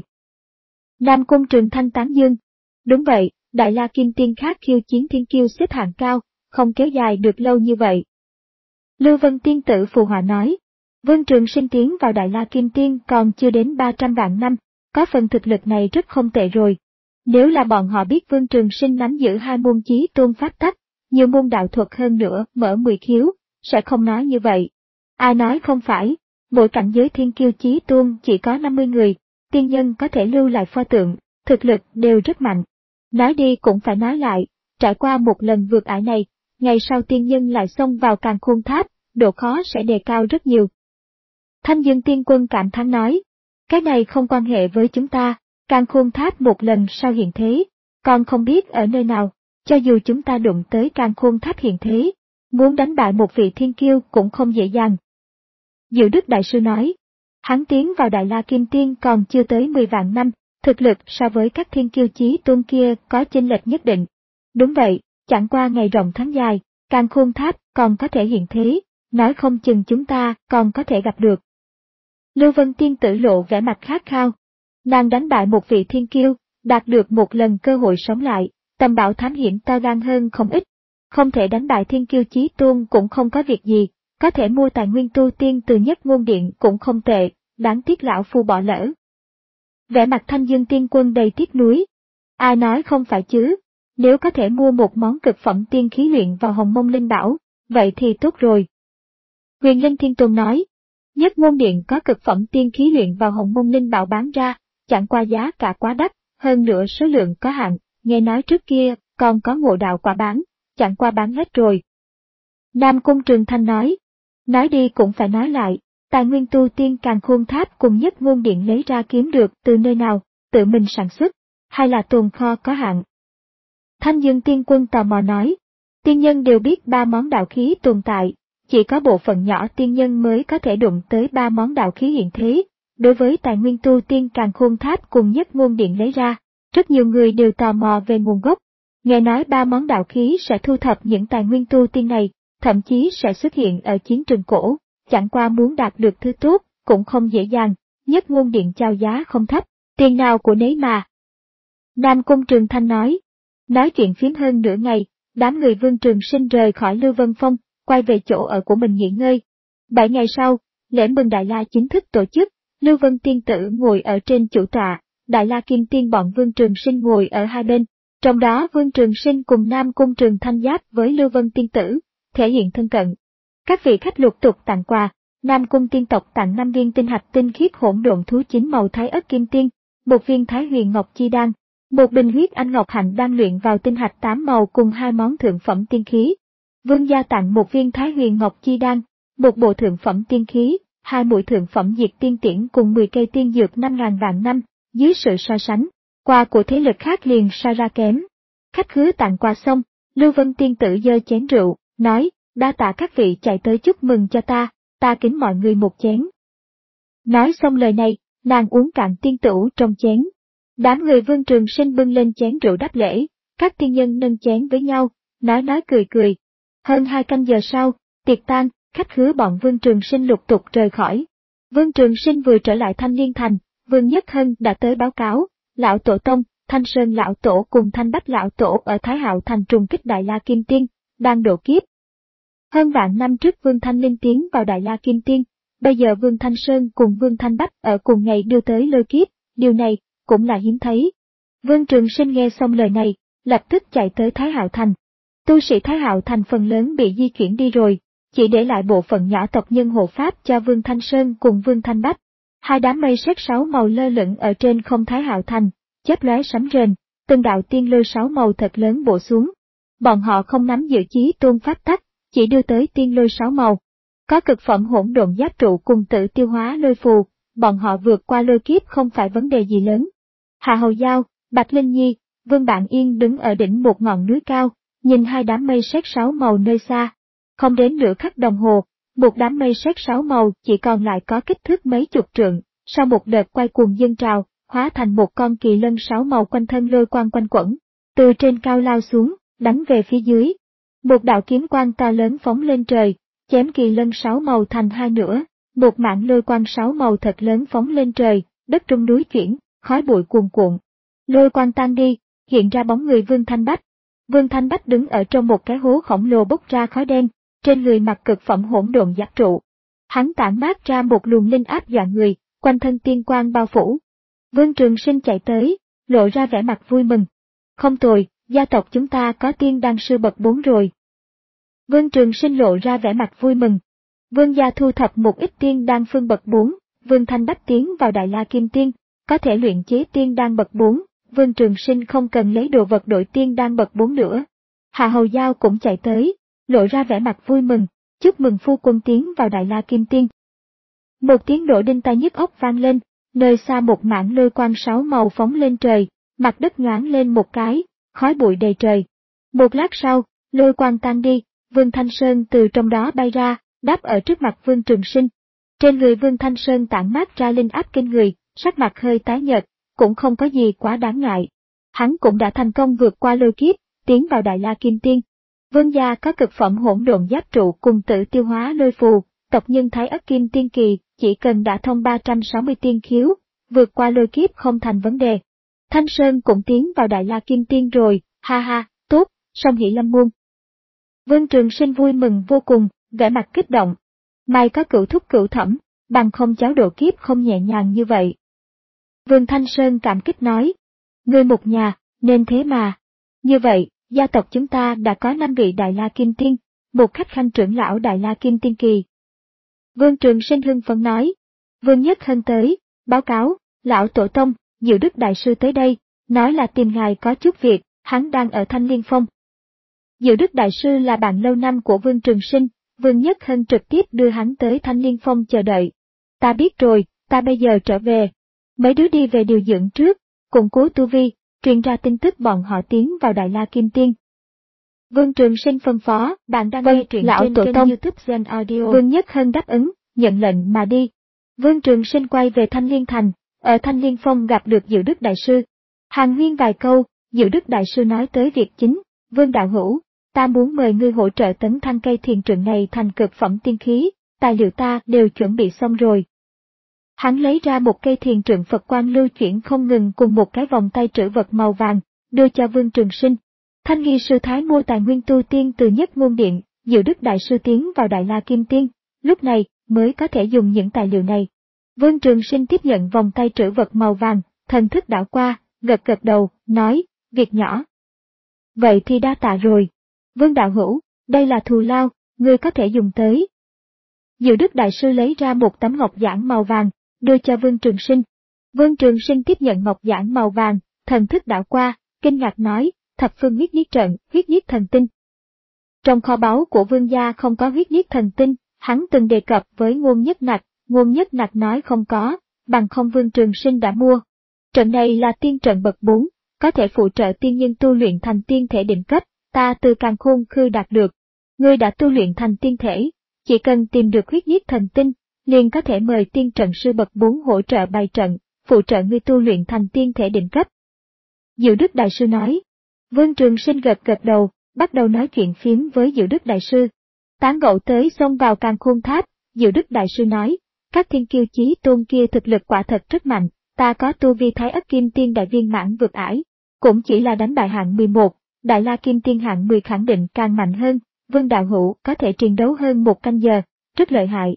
Nam Cung Trường Thanh tán dương. Đúng vậy, Đại La Kim Tiên khác khiêu chiến thiên kiêu xếp hạng cao, không kéo dài được lâu như vậy. Lưu Vân tiên tử phù hòa nói, Vương Trường Sinh tiến vào Đại La Kim Tiên còn chưa đến ba trăm vạn năm, có phần thực lực này rất không tệ rồi. Nếu là bọn họ biết Vương Trường Sinh nắm giữ hai môn chí tôn pháp tắc, nhiều môn đạo thuật hơn nữa mở mười khiếu, sẽ không nói như vậy. Ai nói không phải, mỗi cảnh giới thiên kiêu chí tôn chỉ có năm mươi người, tiên nhân có thể lưu lại pho tượng, thực lực đều rất mạnh. Nói đi cũng phải nói lại, trải qua một lần vượt ải này, ngày sau tiên nhân lại xông vào Càn Khôn Tháp, độ khó sẽ đề cao rất nhiều. Thanh Dương Tiên Quân cảm thán nói, cái này không quan hệ với chúng ta, Càn Khôn Tháp một lần sau hiện thế, còn không biết ở nơi nào, cho dù chúng ta đụng tới Càn Khôn Tháp hiện thế, muốn đánh bại một vị thiên kiêu cũng không dễ dàng. Diệu Đức Đại Sư nói, hắn tiến vào Đại La Kim Tiên còn chưa tới mười vạn năm, thực lực so với các thiên kiêu chí tôn kia có chênh lệch nhất định. Đúng vậy, chẳng qua ngày rộng tháng dài, Càn Khôn Tháp còn có thể hiện thế, nói không chừng chúng ta còn có thể gặp được. Lưu Vân Tiên Tử lộ vẻ mặt khát khao. Nàng đánh bại một vị thiên kiêu, đạt được một lần cơ hội sống lại, tầm bảo thám hiểm to gan hơn không ít. Không thể đánh bại thiên kiêu chí tôn cũng không có việc gì, có thể mua tài nguyên tu tiên từ Nhất Ngôn Điện cũng không tệ, đáng tiếc lão phu bỏ lỡ. Vẻ mặt Thanh Dương Tiên Quân đầy tiếc nuối. Ai nói không phải chứ, nếu có thể mua một món cực phẩm tiên khí luyện vào Hồng Mông Linh Bảo, vậy thì tốt rồi. Huyền Linh Thiên Tôn nói, Nhất Ngôn Điện có cực phẩm tiên khí luyện vào Hồng Mông Linh Bảo bán ra, chẳng qua giá cả quá đắt, hơn nữa số lượng có hạn, nghe nói trước kia còn có Ngộ Đạo Quả bán, chẳng qua bán hết rồi. Nam Cung Trường Thanh nói, nói đi cũng phải nói lại, tài nguyên tu tiên Càn Khôn Tháp cùng Nhất Ngôn Điện lấy ra kiếm được từ nơi nào, tự mình sản xuất, hay là tồn kho có hạn. Thanh Dương Tiên Quân tò mò nói, tiên nhân đều biết ba món đạo khí tồn tại, chỉ có bộ phận nhỏ tiên nhân mới có thể đụng tới ba món đạo khí hiện thế. Đối với tài nguyên tu tiên Càn Khôn Tháp cùng Nhất Ngôn Điện lấy ra, rất nhiều người đều tò mò về nguồn gốc. Nghe nói ba món đạo khí sẽ thu thập những tài nguyên tu tiên này, thậm chí sẽ xuất hiện ở chiến trường cổ, chẳng qua muốn đạt được thứ tốt, cũng không dễ dàng, Nhất Ngôn Điện chào giá không thấp, tiền nào của nấy mà. Nam Cung Trường Thanh nói, nói chuyện phím hơn nửa ngày, đám người Vương Trường Sinh rời khỏi Lưu Vân Phong, quay về chỗ ở của mình nghỉ ngơi. Bảy ngày sau, lễ mừng Đại La chính thức tổ chức, Lưu Vân Tiên Tử ngồi ở trên chủ tọa, Đại La Kim Tiên bọn Vương Trường Sinh ngồi ở hai bên, trong đó Vương Trường Sinh cùng Nam Cung Trường Thanh giáp với Lưu Vân Tiên Tử, thể hiện thân cận. Các vị khách lục tục tặng quà, Nam Cung tiên tộc tặng năm viên tinh hạch tinh khiết hỗn độn thú chín màu Thái Ất Kim Tiên, một viên Thái Huyền Ngọc Chi Đan, một bình huyết anh ngọc hạnh đang luyện vào tinh hạch tám màu cùng hai món thượng phẩm tiên khí. Vương gia tặng một viên Thái Huyền Ngọc Chi Đan, một bộ thượng phẩm tiên khí, hai mũi thượng phẩm diệt tiên tiễn cùng mười cây tiên dược năm ngàn vạn năm, dưới sự so sánh, quà của thế lực khác liền so ra kém. Khách khứa tặng quà xong, Lưu Vân Tiên Tử giơ chén rượu, nói, đa tạ các vị chạy tới chúc mừng cho ta, ta kính mọi người một chén. Nói xong lời này, nàng uống cạn tiên tửu trong chén. Đám người Vương Trường Sinh bưng lên chén rượu đáp lễ, các tiên nhân nâng chén với nhau, nói nói cười cười. Hơn hai canh giờ sau, tiệc tan, khách khứa bọn Vương Trường Sinh lục tục rời khỏi. Vương Trường Sinh vừa trở lại Thanh Liên Thành, Vương Nhất Hân đã tới báo cáo, Lão Tổ Tông, Thanh Sơn Lão Tổ cùng Thanh Bách Lão Tổ ở Thái Hạo Thành trùng kích Đại La Kim Tiên, đang độ kiếp. Hơn vạn năm trước Vương Thanh Linh tiến vào Đại La Kim Tiên, bây giờ Vương Thanh Sơn cùng Vương Thanh Bách ở cùng ngày đưa tới lôi kiếp, điều này cũng là hiếm thấy. Vương Trường Sinh nghe xong lời này, lập tức chạy tới Thái Hạo Thành. Tu sĩ Thái Hạo Thành phần lớn bị di chuyển đi rồi, chỉ để lại bộ phận nhỏ tộc nhân hộ pháp cho Vương Thanh Sơn cùng Vương Thanh Bách. Hai đám mây sét sáu màu lơ lửng ở trên không Thái Hạo Thành, chớp lóe sấm rền, từng đạo tiên lôi sáu màu thật lớn bổ xuống. Bọn họ không nắm giữ chí tôn pháp tắc, chỉ đưa tới tiên lôi sáu màu. Có cực phẩm hỗn độn giáp trụ cùng tự tiêu hóa lôi phù, bọn họ vượt qua lôi kiếp không phải vấn đề gì lớn. Hạ Hầu Giao, Bạch Linh Nhi, Vương Bạn Yên đứng ở đỉnh một ngọn núi cao, nhìn hai đám mây sét sáu màu nơi xa. Không đến nửa khắc đồng hồ, một đám mây sét sáu màu chỉ còn lại có kích thước mấy chục trượng, sau một đợt quay cuồng dâng trào, hóa thành một con kỳ lân sáu màu quanh thân lôi quang quanh quẩn, từ trên cao lao xuống, đánh về phía dưới. Một đạo kiếm quang to lớn phóng lên trời, chém kỳ lân sáu màu thành hai nửa, một mảng lôi quang sáu màu thật lớn phóng lên trời, đất trung núi chuyển, khói bụi cuồn cuộn. Lôi quang tan đi, hiện ra bóng người Vương Thanh Bách. Vương Thanh Bách đứng ở trong một cái hố khổng lồ bốc ra khói đen, trên người mặc cực phẩm hỗn độn giáp trụ. Hắn tản mát ra một luồng linh áp dọa người, quanh thân tiên quang bao phủ. Vương Trường Sinh chạy tới, lộ ra vẻ mặt vui mừng. Không tồi, gia tộc chúng ta có tiên đan sư bậc bốn rồi. Vương Trường Sinh lộ ra vẻ mặt vui mừng. Vương gia thu thập một ít tiên đan phương bậc bốn, Vương Thanh Bách tiến vào Đại La Kim Tiên, có thể luyện chế tiên đan bậc bốn, Vương Trường Sinh không cần lấy đồ vật đổi tiên đan bậc bốn nữa. Hạ Hầu Giao cũng chạy tới, lộ ra vẻ mặt vui mừng, chúc mừng phu quân tiến vào Đại La Kim Tiên. Một tiếng nổ đinh tai nhức óc vang lên, nơi xa một mảng lôi quang sáu màu phóng lên trời, mặt đất nhoáng lên một cái, khói bụi đầy trời. Một lát sau, lôi quang tan đi, Vương Thanh Sơn từ trong đó bay ra, đáp ở trước mặt Vương Trường Sinh. Trên người Vương Thanh Sơn tản mát ra linh áp kinh người, sắc mặt hơi tái nhợt, cũng không có gì quá đáng ngại. Hắn cũng đã thành công vượt qua lôi kiếp, tiến vào Đại La Kim Tiên. Vương gia có cực phẩm hỗn độn giáp trụ cùng tự tiêu hóa lôi phù, tộc nhân Thái Ất Kim Tiên kỳ, chỉ cần đã thông ba trăm sáu mươi tiên khiếu, vượt qua lôi kiếp không thành vấn đề. Thanh Sơn cũng tiến vào Đại La Kim Tiên rồi, ha ha, tốt, song hỷ lâm môn. Vương Trường Sinh vui mừng vô cùng, vẻ mặt kích động. May có cửu thúc cửu thẩm, bằng không cháu độ kiếp không nhẹ nhàng như vậy. Vương Thanh Sơn cảm kích nói, ngươi một nhà, nên thế mà. Như vậy, gia tộc chúng ta đã có năm vị Đại La Kim Tiên, một khách khanh trưởng lão Đại La Kim Tiên kỳ. Vương Trường Sinh hưng phấn nói, Vương Nhất Hân tới, báo cáo, lão tổ tông, Diệu Đức Đại Sư tới đây, nói là tìm ngài có chút việc, hắn đang ở Thanh Liên Phong. Diệu Đức Đại Sư là bạn lâu năm của Vương Trường Sinh, Vương Nhất Hân trực tiếp đưa hắn tới Thanh Liên Phong chờ đợi. Ta biết rồi, ta bây giờ trở về. Mấy đứa đi về điều dưỡng trước, củng cố tu vi, truyền ra tin tức bọn họ tiến vào Đại La Kim Tiên. Vương Trường Sinh phân phó, bạn đang nghe truyện trên kênh YouTube Gen Audio. Vương Nhất Hân đáp ứng, nhận lệnh mà đi. Vương Trường Sinh quay về Thanh Liên Thành, ở Thanh Liên Phong gặp được Diệu Đức Đại Sư. Hàn huyên vài câu, Diệu Đức Đại Sư nói tới việc chính, Vương đạo hữu, ta muốn mời ngươi hỗ trợ tấn thăng cây thiền trượng này thành cực phẩm tiên khí, tài liệu ta đều chuẩn bị xong rồi. Hắn lấy ra một cây thiền trượng Phật quang lưu chuyển không ngừng cùng một cái vòng tay trữ vật màu vàng, đưa cho Vương Trường Sinh. Thanh nghi sư thái mua tài nguyên tu tiên từ Nhất Ngôn Điện, Diệu Đức Đại Sư tiến vào Đại La Kim Tiên, lúc này mới có thể dùng những tài liệu này. Vương Trường Sinh tiếp nhận vòng tay trữ vật màu vàng, thần thức đảo qua, gật gật đầu, nói, việc nhỏ. Vậy thì đa tạ rồi. Vương đạo hữu, đây là thù lao, ngươi có thể dùng tới. Diệu Đức Đại Sư lấy ra một tấm ngọc giản màu vàng, đưa cho Vương Trường Sinh. Vương Trường Sinh tiếp nhận ngọc giản màu vàng, thần thức đảo qua, kinh ngạc nói, thập phương huyết niết trận, huyết niết thần tinh. Trong kho báu của Vương gia không có huyết niết thần tinh, hắn từng đề cập với Ngôn Nhất Nặc, Ngôn Nhất Nặc nói không có, bằng không Vương Trường Sinh đã mua. Trận này là tiên trận bậc bốn, có thể phụ trợ tiên nhân tu luyện thành tiên thể đỉnh cấp, ta từ Càn Khôn Khư đạt được. Ngươi đã tu luyện thành tiên thể, chỉ cần tìm được huyết niết thần tinh, liền có thể mời tiên trận sư bậc bốn hỗ trợ bày trận, phụ trợ ngươi tu luyện thành tiên thể đỉnh cấp. Diệu Đức Đại Sư nói. Vương Trường Sinh gật gật đầu, bắt đầu nói chuyện phiếm với Diệu Đức Đại Sư. Tán gẫu tới xông vào Càn Khôn Tháp, Diệu Đức Đại Sư nói, các thiên kiêu chí tôn kia thực lực quả thật rất mạnh, ta có tu vi Thái Ất Kim Tiên đại viên mãn vượt ải, cũng chỉ là đánh bại hạng mười một, Đại La Kim Tiên hạng mười khẳng định càng mạnh hơn, Vương đạo hữu có thể chiến đấu hơn một canh giờ, rất lợi hại.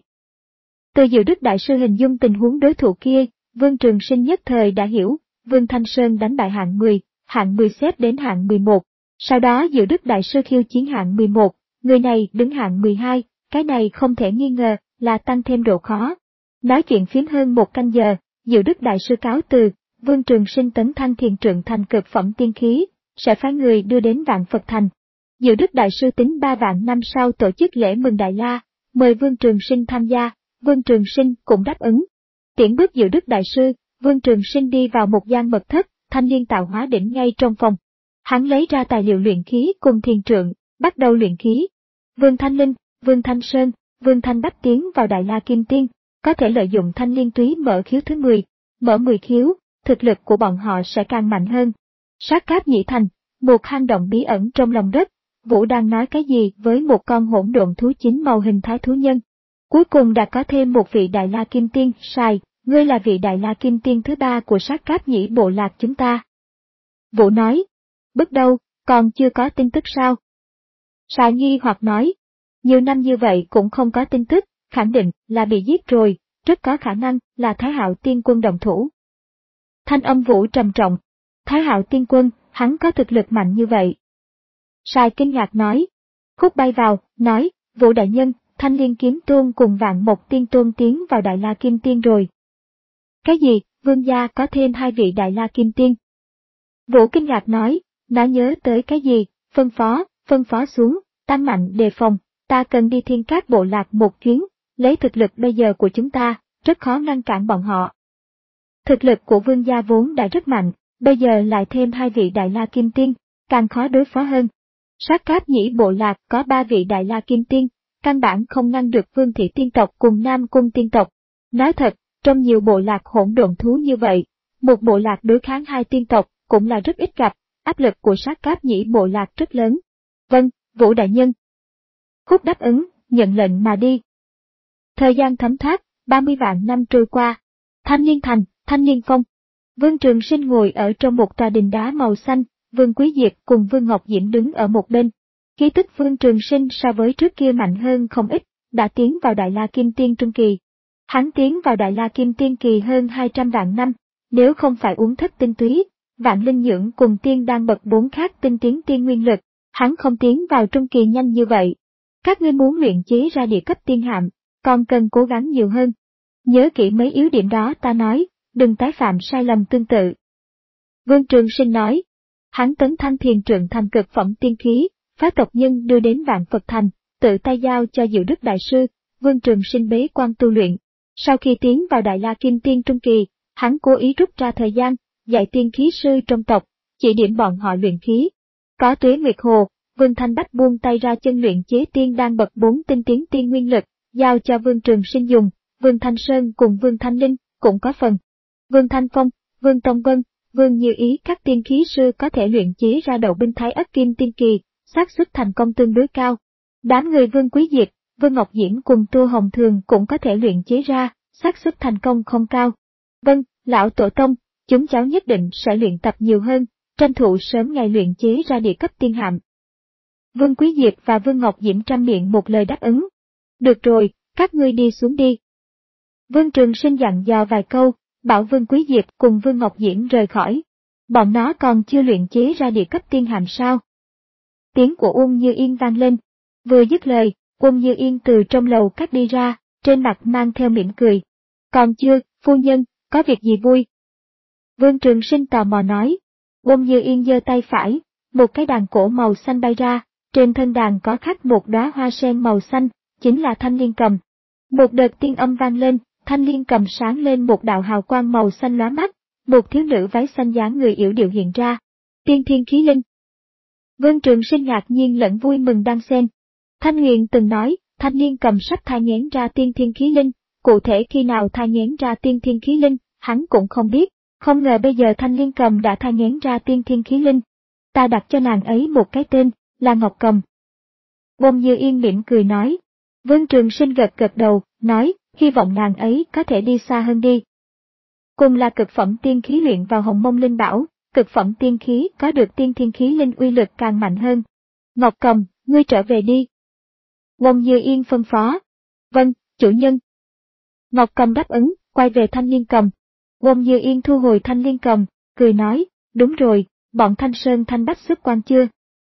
Từ Diệu Đức Đại Sư hình dung tình huống đối thủ kia, Vương Trường Sinh nhất thời đã hiểu, Vương Thanh Sơn đánh bại hạng mười, hạng mười xếp đến hạng mười một, sau đó Diệu Đức Đại Sư khiêu chiến hạng mười một, người này đứng hạng mười hai, cái này không thể nghi ngờ là tăng thêm độ khó. Nói chuyện phiếm hơn một canh giờ, Diệu Đức Đại Sư cáo từ, Vương Trường Sinh tấn thăng thiền trượng thành cực phẩm tiên khí, sẽ phái người đưa đến Vạn Phật Thành. Diệu Đức Đại Sư tính ba vạn năm sau tổ chức lễ mừng Đại La, mời Vương Trường Sinh tham gia, Vương Trường Sinh cũng đáp ứng. Tiễn bước Diệu Đức Đại Sư, Vương Trường Sinh đi vào một gian mật thất, Thanh Liên tạo hóa đỉnh ngay trong phòng. Hắn lấy ra tài liệu luyện khí cùng thiền trượng, bắt đầu luyện khí. Vương Thanh Linh, Vương Thanh Sơn, Vương Thanh Bách tiến vào Đại La Kim Tiên, có thể lợi dụng Thanh Liên túy mở khiếu thứ mười, mở mười khiếu, thực lực của bọn họ sẽ càng mạnh hơn. Sát Cáp Nhĩ Thành, một hang động bí ẩn trong lòng đất, Vũ đang nói cái gì với một con hỗn độn thú chính màu hình thái thú nhân. Cuối cùng đã có thêm một vị Đại La Kim Tiên, Sài, ngươi là vị Đại La Kim Tiên thứ ba của Sát Cáp Nhĩ bộ lạc chúng ta. Vũ nói, bước đầu, còn chưa có tin tức sao? Sài nghi hoặc nói, nhiều năm như vậy cũng không có tin tức, khẳng định là bị giết rồi, rất có khả năng là Thái Hạo Tiên Quân đồng thủ. Thanh âm Vũ trầm trọng, Thái Hạo Tiên Quân, hắn có thực lực mạnh như vậy. Sài kinh ngạc nói, Khúc bay vào, nói, Vũ đại nhân, Thanh Liên Kiếm Tôn cùng Vạn Mộc Tiên Tôn tiến vào Đại La Kim Tiên rồi. Cái gì, Vương gia có thêm hai vị Đại La Kim Tiên? Vũ kinh ngạc nói, nó nhớ tới cái gì, phân phó, phân phó xuống, tăng mạnh đề phòng, ta cần đi Thiên Cát bộ lạc một chuyến, lấy thực lực bây giờ của chúng ta, rất khó ngăn cản bọn họ. Thực lực của Vương gia vốn đã rất mạnh, bây giờ lại thêm hai vị Đại La Kim Tiên, càng khó đối phó hơn. Sát Cáp Nhĩ bộ lạc có ba vị Đại La Kim Tiên, căn bản không ngăn được Vương Thị tiên tộc cùng Nam Cung tiên tộc. Nói thật, trong nhiều bộ lạc hỗn độn thú như vậy, một bộ lạc đối kháng hai tiên tộc cũng là rất ít gặp, áp lực của Sát Cáp Nhĩ bộ lạc rất lớn. Vâng, Vũ đại nhân. Khúc đáp ứng, nhận lệnh mà đi. Thời gian thấm thoát, ba mươi vạn năm trôi qua. Thanh Liên Thành, Thanh Liên Phong. Vương Trường Sinh ngồi ở trong một tòa đình đá màu xanh, Vương Quý Diệt cùng Vương Ngọc Diễm đứng ở một bên. Khí tức Vương Trường Sinh so với trước kia mạnh hơn không ít, đã tiến vào Đại La Kim Tiên Trung Kỳ. Hắn tiến vào Đại La Kim Tiên Kỳ hơn hai trăm vạn năm, nếu không phải uống thất tinh túy, vạn linh nhưỡng cùng tiên đan bậc bốn khác tinh tiến tiên nguyên lực, hắn không tiến vào Trung Kỳ nhanh như vậy. Các ngươi muốn luyện chế ra địa cấp tiên hạm, còn cần cố gắng nhiều hơn. Nhớ kỹ mấy yếu điểm đó ta nói, đừng tái phạm sai lầm tương tự. Vương Trường Sinh nói, hắn tấn thanh thiền trượng thành cực phẩm tiên khí, phá tộc nhân đưa đến Vạn Phật Thành, tự tay giao cho Diệu Đức Đại Sư, Vương Trường Sinh bế quan tu luyện. Sau khi tiến vào Đại La Kim Tiên Trung Kỳ, hắn cố ý rút ra thời gian, dạy tiên khí sư trong tộc, chỉ điểm bọn họ luyện khí. Có Tuế Nguyệt Hồ, Vương Thanh Bách buông tay ra chân luyện chế tiên đan bậc bốn tinh tiến tiên nguyên lực, giao cho Vương Trường Sinh dùng, Vương Thanh Sơn cùng Vương Thanh Linh cũng có phần. Vương Thanh Phong, Vương Tông Vân, Vương Như Ý các tiên khí sư có thể luyện chế ra đầu binh Thái Ất Kim Tiên Kỳ, xác suất thành công tương đối cao. Đám người Vương Quý Diệt, Vương Ngọc Diễm cùng Tô Hồng Thường cũng có thể luyện chế ra, xác suất thành công không cao. Vâng, lão tổ tông, chúng cháu nhất định sẽ luyện tập nhiều hơn, tranh thủ sớm ngày luyện chế ra địa cấp tiên hạm. Vương Quý Diệt và Vương Ngọc Diễm trăm miệng một lời đáp ứng. Được rồi, các ngươi đi xuống đi. Vương Trường Sinh dặn dò vài câu, bảo Vương Quý Diệt cùng Vương Ngọc Diễm rời khỏi. Bọn nó còn chưa luyện chế ra địa cấp tiên hạm sao? Tiếng của Uông Như Yên vang lên. Vừa dứt lời, Uông Như Yên từ trong lầu cắt đi ra, trên mặt mang theo mỉm cười. Còn chưa, phu nhân, có việc gì vui? Vương Trường Sinh tò mò nói. Uông Như Yên giơ tay phải, một cái đàn cổ màu xanh bay ra, trên thân đàn có khắc một đóa hoa sen màu xanh, chính là thanh liên cầm. Một đợt tiên âm vang lên, thanh liên cầm sáng lên một đạo hào quang màu xanh lóa mắt, một thiếu nữ váy xanh dáng người yểu điệu hiện ra. Tiên thiên khí linh. Vương Trường Sinh ngạc nhiên lẫn vui mừng đan xen. Thanh Huyền từng nói, thanh liên cầm sắp thai nghén ra tiên thiên khí linh, cụ thể khi nào thai nghén ra tiên thiên khí linh, hắn cũng không biết, không ngờ bây giờ thanh liên cầm đã thai nghén ra tiên thiên khí linh. Ta đặt cho nàng ấy một cái tên, là Ngọc Cầm. Uông Như Yên mỉm cười nói. Vương Trường Sinh gật gật đầu, nói, hy vọng nàng ấy có thể đi xa hơn đi. Cùng là cực phẩm tiên khí luyện vào Hồng Mông Linh Bảo, cực phẩm tiên khí có được tiên thiên khí linh uy lực càng mạnh hơn. Ngọc Cầm, ngươi trở về đi. Uông Như Yên phân phó. Vâng, chủ nhân. Ngọc Cầm đáp ứng, quay về thanh liên cầm. Uông Như Yên thu hồi thanh liên cầm, cười nói, đúng rồi, bọn Thanh Sơn Thanh Bách xuất quan chưa?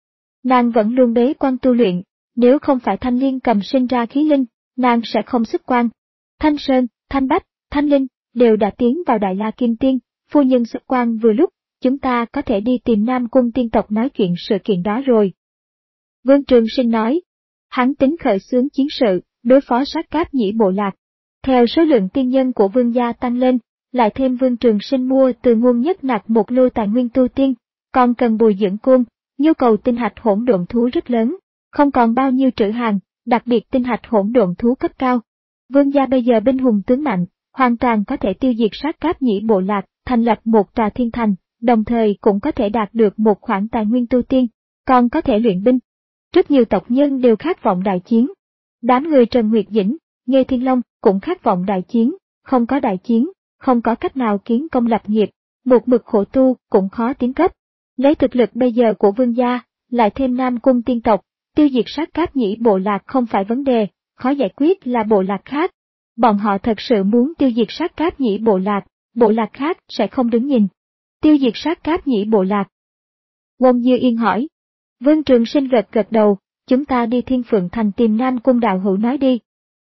Nàng vẫn luôn bế quan tu luyện, nếu không phải thanh liên cầm sinh ra khí linh, nàng sẽ không xuất quan. Thanh Sơn, Thanh Bách, Thanh Linh đều đã tiến vào Đại La Kim Tiên, phu nhân xuất quan vừa lúc, chúng ta có thể đi tìm Nam Cung tiên tộc nói chuyện sự kiện đó rồi. Vương Trường Sinh nói, hắn tính khởi xướng chiến sự, đối phó Sát Cáp Nhĩ bộ lạc. Theo số lượng tiên nhân của vương gia tăng lên, lại thêm Vương Trường Sinh mua từ nguồn nhất nạp một lô tài nguyên tu tiên, còn cần bồi dưỡng côn, nhu cầu tinh hạch hỗn độn thú rất lớn, không còn bao nhiêu trữ hàng, đặc biệt tinh hạch hỗn độn thú cấp cao. Vương gia bây giờ binh hùng tướng mạnh, hoàn toàn có thể tiêu diệt Sát Cáp Nhĩ bộ lạc, thành lập một tòa thiên thành, đồng thời cũng có thể đạt được một khoản tài nguyên tu tiên, còn có thể luyện binh. Rất nhiều tộc nhân đều khát vọng đại chiến. Đám người Trần Nguyệt Dĩnh, Nghê Thiên Long cũng khát vọng đại chiến, không có đại chiến, không có cách nào kiến công lập nghiệp, một mực khổ tu cũng khó tiến cấp. Lấy thực lực bây giờ của vương gia, lại thêm Nam Cung tiên tộc, tiêu diệt Sát Cáp Nhĩ bộ lạc không phải vấn đề, khó giải quyết là bộ lạc khác. Bọn họ thật sự muốn tiêu diệt Sát Cáp Nhĩ bộ lạc, bộ lạc khác sẽ không đứng nhìn. Tiêu diệt Sát Cáp Nhĩ bộ lạc. Uông Như Yên hỏi. Vương Trường Sinh gật gật đầu, chúng ta đi Thiên Phượng Thành tìm Nam Cung đạo hữu nói đi.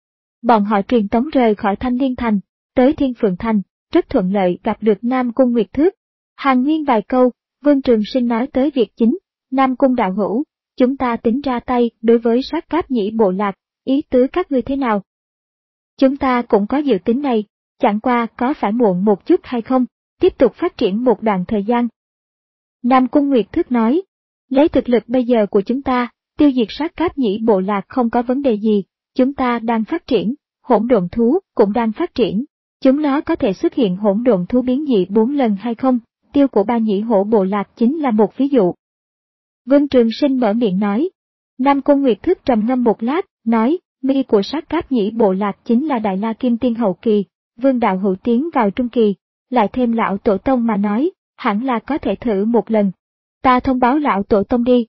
Bọn họ truyền tống rời khỏi Thanh Liên Thành, tới Thiên Phượng Thành, rất thuận lợi gặp được Nam Cung Nguyệt Thước. Hàn huyên vài câu, Vương Trường Sinh nói tới việc chính, Nam Cung đạo hữu, chúng ta tính ra tay đối với Sát Cáp Nhĩ bộ lạc, ý tứ các ngươi thế nào? Chúng ta cũng có dự tính này, chẳng qua có phải muộn một chút hay không, tiếp tục phát triển một đoạn thời gian. Nam Cung Nguyệt Thước nói, Lấy thực lực bây giờ của chúng ta, tiêu diệt sát cáp nhĩ bộ lạc không có vấn đề gì, chúng ta đang phát triển, hỗn độn thú cũng đang phát triển. Chúng nó có thể xuất hiện hỗn độn thú biến dị bốn lần hay không, tiêu của ba nhĩ hổ bộ lạc chính là một ví dụ. Vương Trường Sinh mở miệng nói. Nam Cung Nguyệt Thức trầm ngâm một lát, nói, mi của sát cáp nhĩ bộ lạc chính là Đại La Kim Tiên hậu kỳ, Vương Đạo Hữu tiến vào trung kỳ, lại thêm lão tổ tông mà nói, hẳn là có thể thử một lần. Ta thông báo lão tổ tông đi.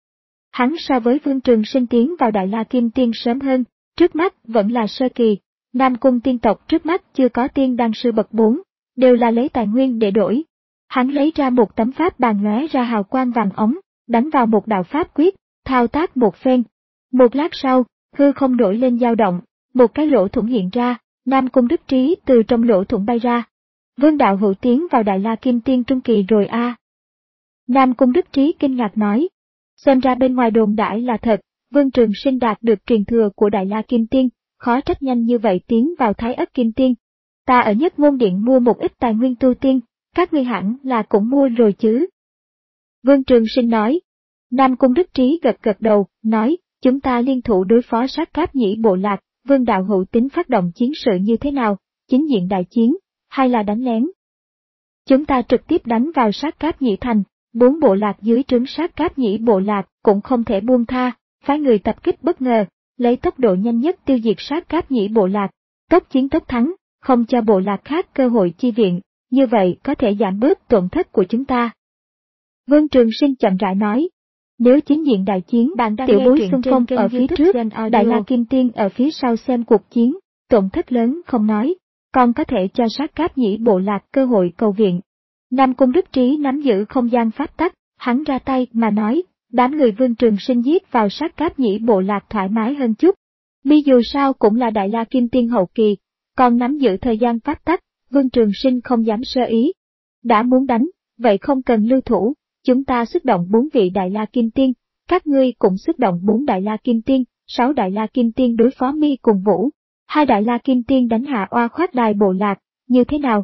Hắn so với Vương Trường Sinh tiến vào Đại La Kim Tiên sớm hơn, trước mắt vẫn là sơ kỳ, Nam Cung tiên tộc trước mắt chưa có tiên đan sư bậc bốn, đều là lấy tài nguyên để đổi. Hắn lấy ra một tấm pháp bàn lóe ra hào quang vàng ống, đánh vào một đạo pháp quyết, thao tác một phen. Một lát sau, hư không nổi lên dao động, một cái lỗ thủng hiện ra, Nam Cung Đức Trí từ trong lỗ thủng bay ra. Vương Đạo Hữu tiến vào Đại La Kim Tiên trung kỳ rồi a. À. Nam Cung Đức Trí kinh ngạc nói. Xem ra bên ngoài đồn đãi là thật, Vương Trường Sinh đạt được truyền thừa của Đại La Kim Tiên, khó trách nhanh như vậy tiến vào Thái Ất Kim Tiên. Ta ở Nhất Ngôn Điện mua một ít tài nguyên tu tiên, các ngươi hẳn là cũng mua rồi chứ. Vương Trường Sinh nói. Nam Cung Đức Trí gật gật đầu, nói, chúng ta liên thủ đối phó sát cáp nhĩ bộ lạc, Vương Đạo Hữu tính phát động chiến sự như thế nào, chính diện đại chiến, hay là đánh lén? Chúng ta trực tiếp đánh vào sát cáp nhĩ thành, bốn bộ lạc dưới trướng sát cáp nhĩ bộ lạc cũng không thể buông tha, phái người tập kích bất ngờ, lấy tốc độ nhanh nhất tiêu diệt sát cáp nhĩ bộ lạc, tốc chiến tốc thắng, không cho bộ lạc khác cơ hội chi viện, như vậy có thể giảm bớt tổn thất của chúng ta. Vương Trường Sinh chậm rãi nói. Nếu chính diện đại chiến, bạn đang tiểu bối xung phong ở phía trước, Đại La Kim Tiên ở phía sau xem cuộc chiến, tổn thất lớn không nói, còn có thể cho sát cáp nhĩ bộ lạc cơ hội cầu viện. Nam Cung Đức Trí nắm giữ không gian pháp tắc, hắn ra tay mà nói, đám người Vương Trường Sinh giết vào sát cáp nhĩ bộ lạc thoải mái hơn chút. Mi dù sao cũng là Đại La Kim Tiên hậu kỳ, còn nắm giữ thời gian pháp tắc, Vương Trường Sinh không dám sơ ý. Đã muốn đánh, vậy không cần lưu thủ. Chúng ta xuất động bốn vị Đại La Kim Tiên, các ngươi cũng xuất động bốn Đại La Kim Tiên, sáu Đại La Kim Tiên đối phó Mi cùng Vũ, hai Đại La Kim Tiên đánh hạ oa khoát đài bộ lạc, như thế nào?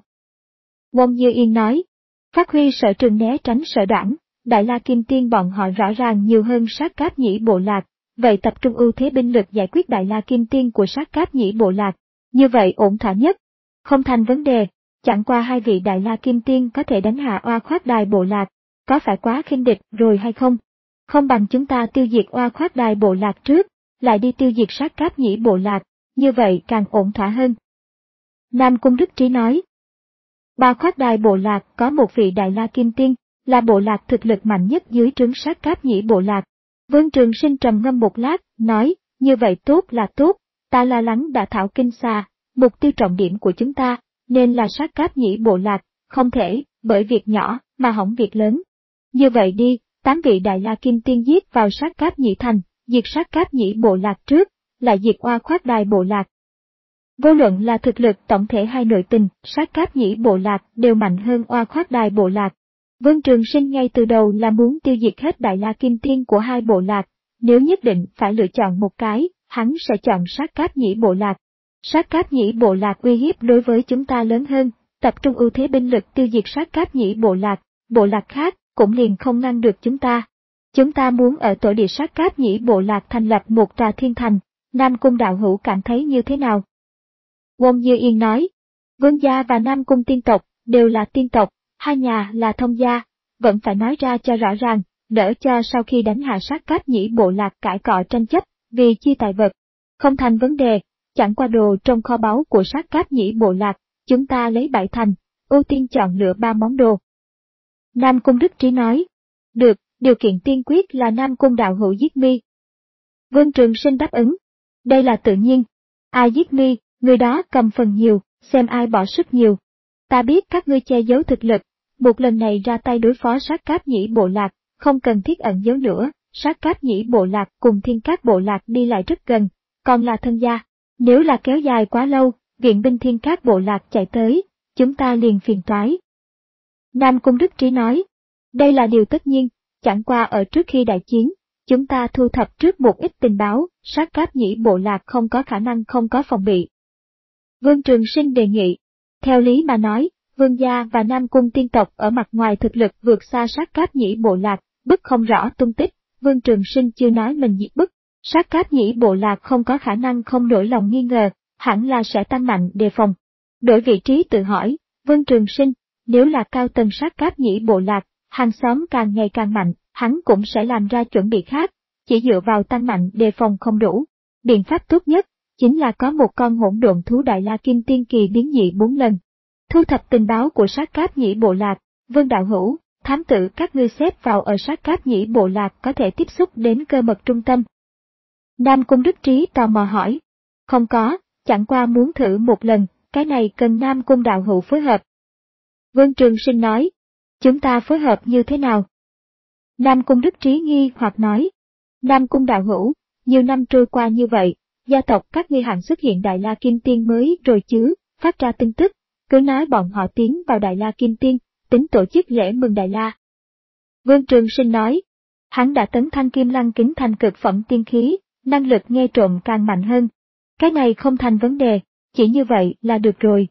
Ngôn Như Yên nói, phát huy sở trường né tránh sở đoản, Đại La Kim Tiên bọn họ rõ ràng nhiều hơn sát cáp nhĩ bộ lạc, vậy tập trung ưu thế binh lực giải quyết Đại La Kim Tiên của sát cáp nhĩ bộ lạc, như vậy ổn thỏa nhất, không thành vấn đề, chẳng qua hai vị Đại La Kim Tiên có thể đánh hạ oa khoát đài bộ lạc. Có phải quá khinh địch rồi hay không? Không bằng chúng ta tiêu diệt oa khoát đài bộ lạc trước, lại đi tiêu diệt sát cáp nhĩ bộ lạc, như vậy càng ổn thỏa hơn. Nam Cung Đức Trí nói. Ba khoát đài bộ lạc có một vị Đại La Kim Tiên, là bộ lạc thực lực mạnh nhất dưới trướng sát cáp nhĩ bộ lạc. Vương Trường Sinh trầm ngâm một lát, nói, như vậy tốt là tốt, ta lo lắng đã thảo kinh xa, mục tiêu trọng điểm của chúng ta, nên là sát cáp nhĩ bộ lạc, không thể, bởi việc nhỏ, mà hỏng việc lớn. Như vậy đi, tám vị Đại La Kim Tiên giết vào sát cáp nhĩ thành, diệt sát cáp nhĩ bộ lạc trước, lại diệt oa khoát đài bộ lạc. Vô luận là thực lực tổng thể hay nội tình, sát cáp nhĩ bộ lạc đều mạnh hơn oa khoát đài bộ lạc. Vương Trường Sinh ngay từ đầu là muốn tiêu diệt hết Đại La Kim Tiên của hai bộ lạc, nếu nhất định phải lựa chọn một cái, hắn sẽ chọn sát cáp nhĩ bộ lạc. Sát cáp nhĩ bộ lạc uy hiếp đối với chúng ta lớn hơn, tập trung ưu thế binh lực tiêu diệt sát cáp nhĩ bộ lạc, bộ lạc khác cũng liền không ngăn được chúng ta. Chúng ta muốn ở tổ địa sát cáp nhĩ bộ lạc thành lập một tòa thiên thành, Nam Cung đạo hữu cảm thấy như thế nào? Ngôn Như Yên nói, Vương gia và Nam Cung tiên tộc đều là tiên tộc, hai nhà là thông gia, vẫn phải nói ra cho rõ ràng, đỡ cho sau khi đánh hạ sát cáp nhĩ bộ lạc cãi cọ tranh chấp, vì chi tài vật. Không thành vấn đề, chẳng qua đồ trong kho báu của sát cáp nhĩ bộ lạc, chúng ta lấy bảy thành, ưu tiên chọn lựa ba món đồ. Nam Cung Đức Trí nói, được, điều kiện tiên quyết là Nam Cung đạo hữu giết Mi. Vương Trường Sinh đáp ứng, đây là tự nhiên, ai giết Mi, người đó cầm phần nhiều, xem ai bỏ sức nhiều. Ta biết các ngươi che giấu thực lực, một lần này ra tay đối phó sát cáp nhĩ bộ lạc, không cần thiết ẩn giấu nữa, sát cáp nhĩ bộ lạc cùng thiên cát bộ lạc đi lại rất gần, còn là thân gia, nếu là kéo dài quá lâu, viện binh thiên cát bộ lạc chạy tới, chúng ta liền phiền toái. Nam Cung Đức Trí nói, đây là điều tất nhiên, chẳng qua ở trước khi đại chiến, chúng ta thu thập trước một ít tình báo, sát cáp nhĩ bộ lạc không có khả năng không có phòng bị. Vương Trường Sinh đề nghị, theo lý mà nói, Vương gia và Nam Cung tiên tộc ở mặt ngoài thực lực vượt xa sát cáp nhĩ bộ lạc, bức không rõ tung tích, Vương Trường Sinh chưa nói mình diệt bức. Sát Cáp Nhĩ bộ lạc không có khả năng không nổi lòng nghi ngờ, hẳn là sẽ tăng mạnh đề phòng. Đổi vị trí tự hỏi, Vương Trường Sinh, nếu là cao tầng Sát Cáp Nhĩ bộ lạc, hàng xóm càng ngày càng mạnh, hắn cũng sẽ làm ra chuẩn bị khác, chỉ dựa vào tăng mạnh đề phòng không đủ. Biện pháp tốt nhất, chính là có một con hỗn độn thú Đại La Kim Tiên kỳ biến dị bốn lần. Thu thập tình báo của Sát Cáp Nhĩ bộ lạc, Vương đạo hữu, thám tử các ngươi xếp vào ở Sát Cáp Nhĩ bộ lạc có thể tiếp xúc đến cơ mật trung tâm. Nam Cung Đức Trí tò mò hỏi. Không có, chẳng qua muốn thử một lần, cái này cần Nam Cung đạo hữu phối hợp. Vương Trường Sinh nói. Chúng ta phối hợp như thế nào? Nam Cung Đức Trí nghi hoặc nói. Nam Cung đạo hữu, nhiều năm trôi qua như vậy, gia tộc các ngươi hẳn xuất hiện Đại La Kim Tiên mới rồi chứ, phát ra tin tức, cứ nói bọn họ tiến vào Đại La Kim Tiên, tính tổ chức lễ mừng Đại La. Vương Trường Sinh nói. Hắn đã tấn thăng Kim Lăng Kính thành cực phẩm tiên khí, năng lực nghe trộm càng mạnh hơn. Cái này không thành vấn đề, chỉ như vậy là được rồi.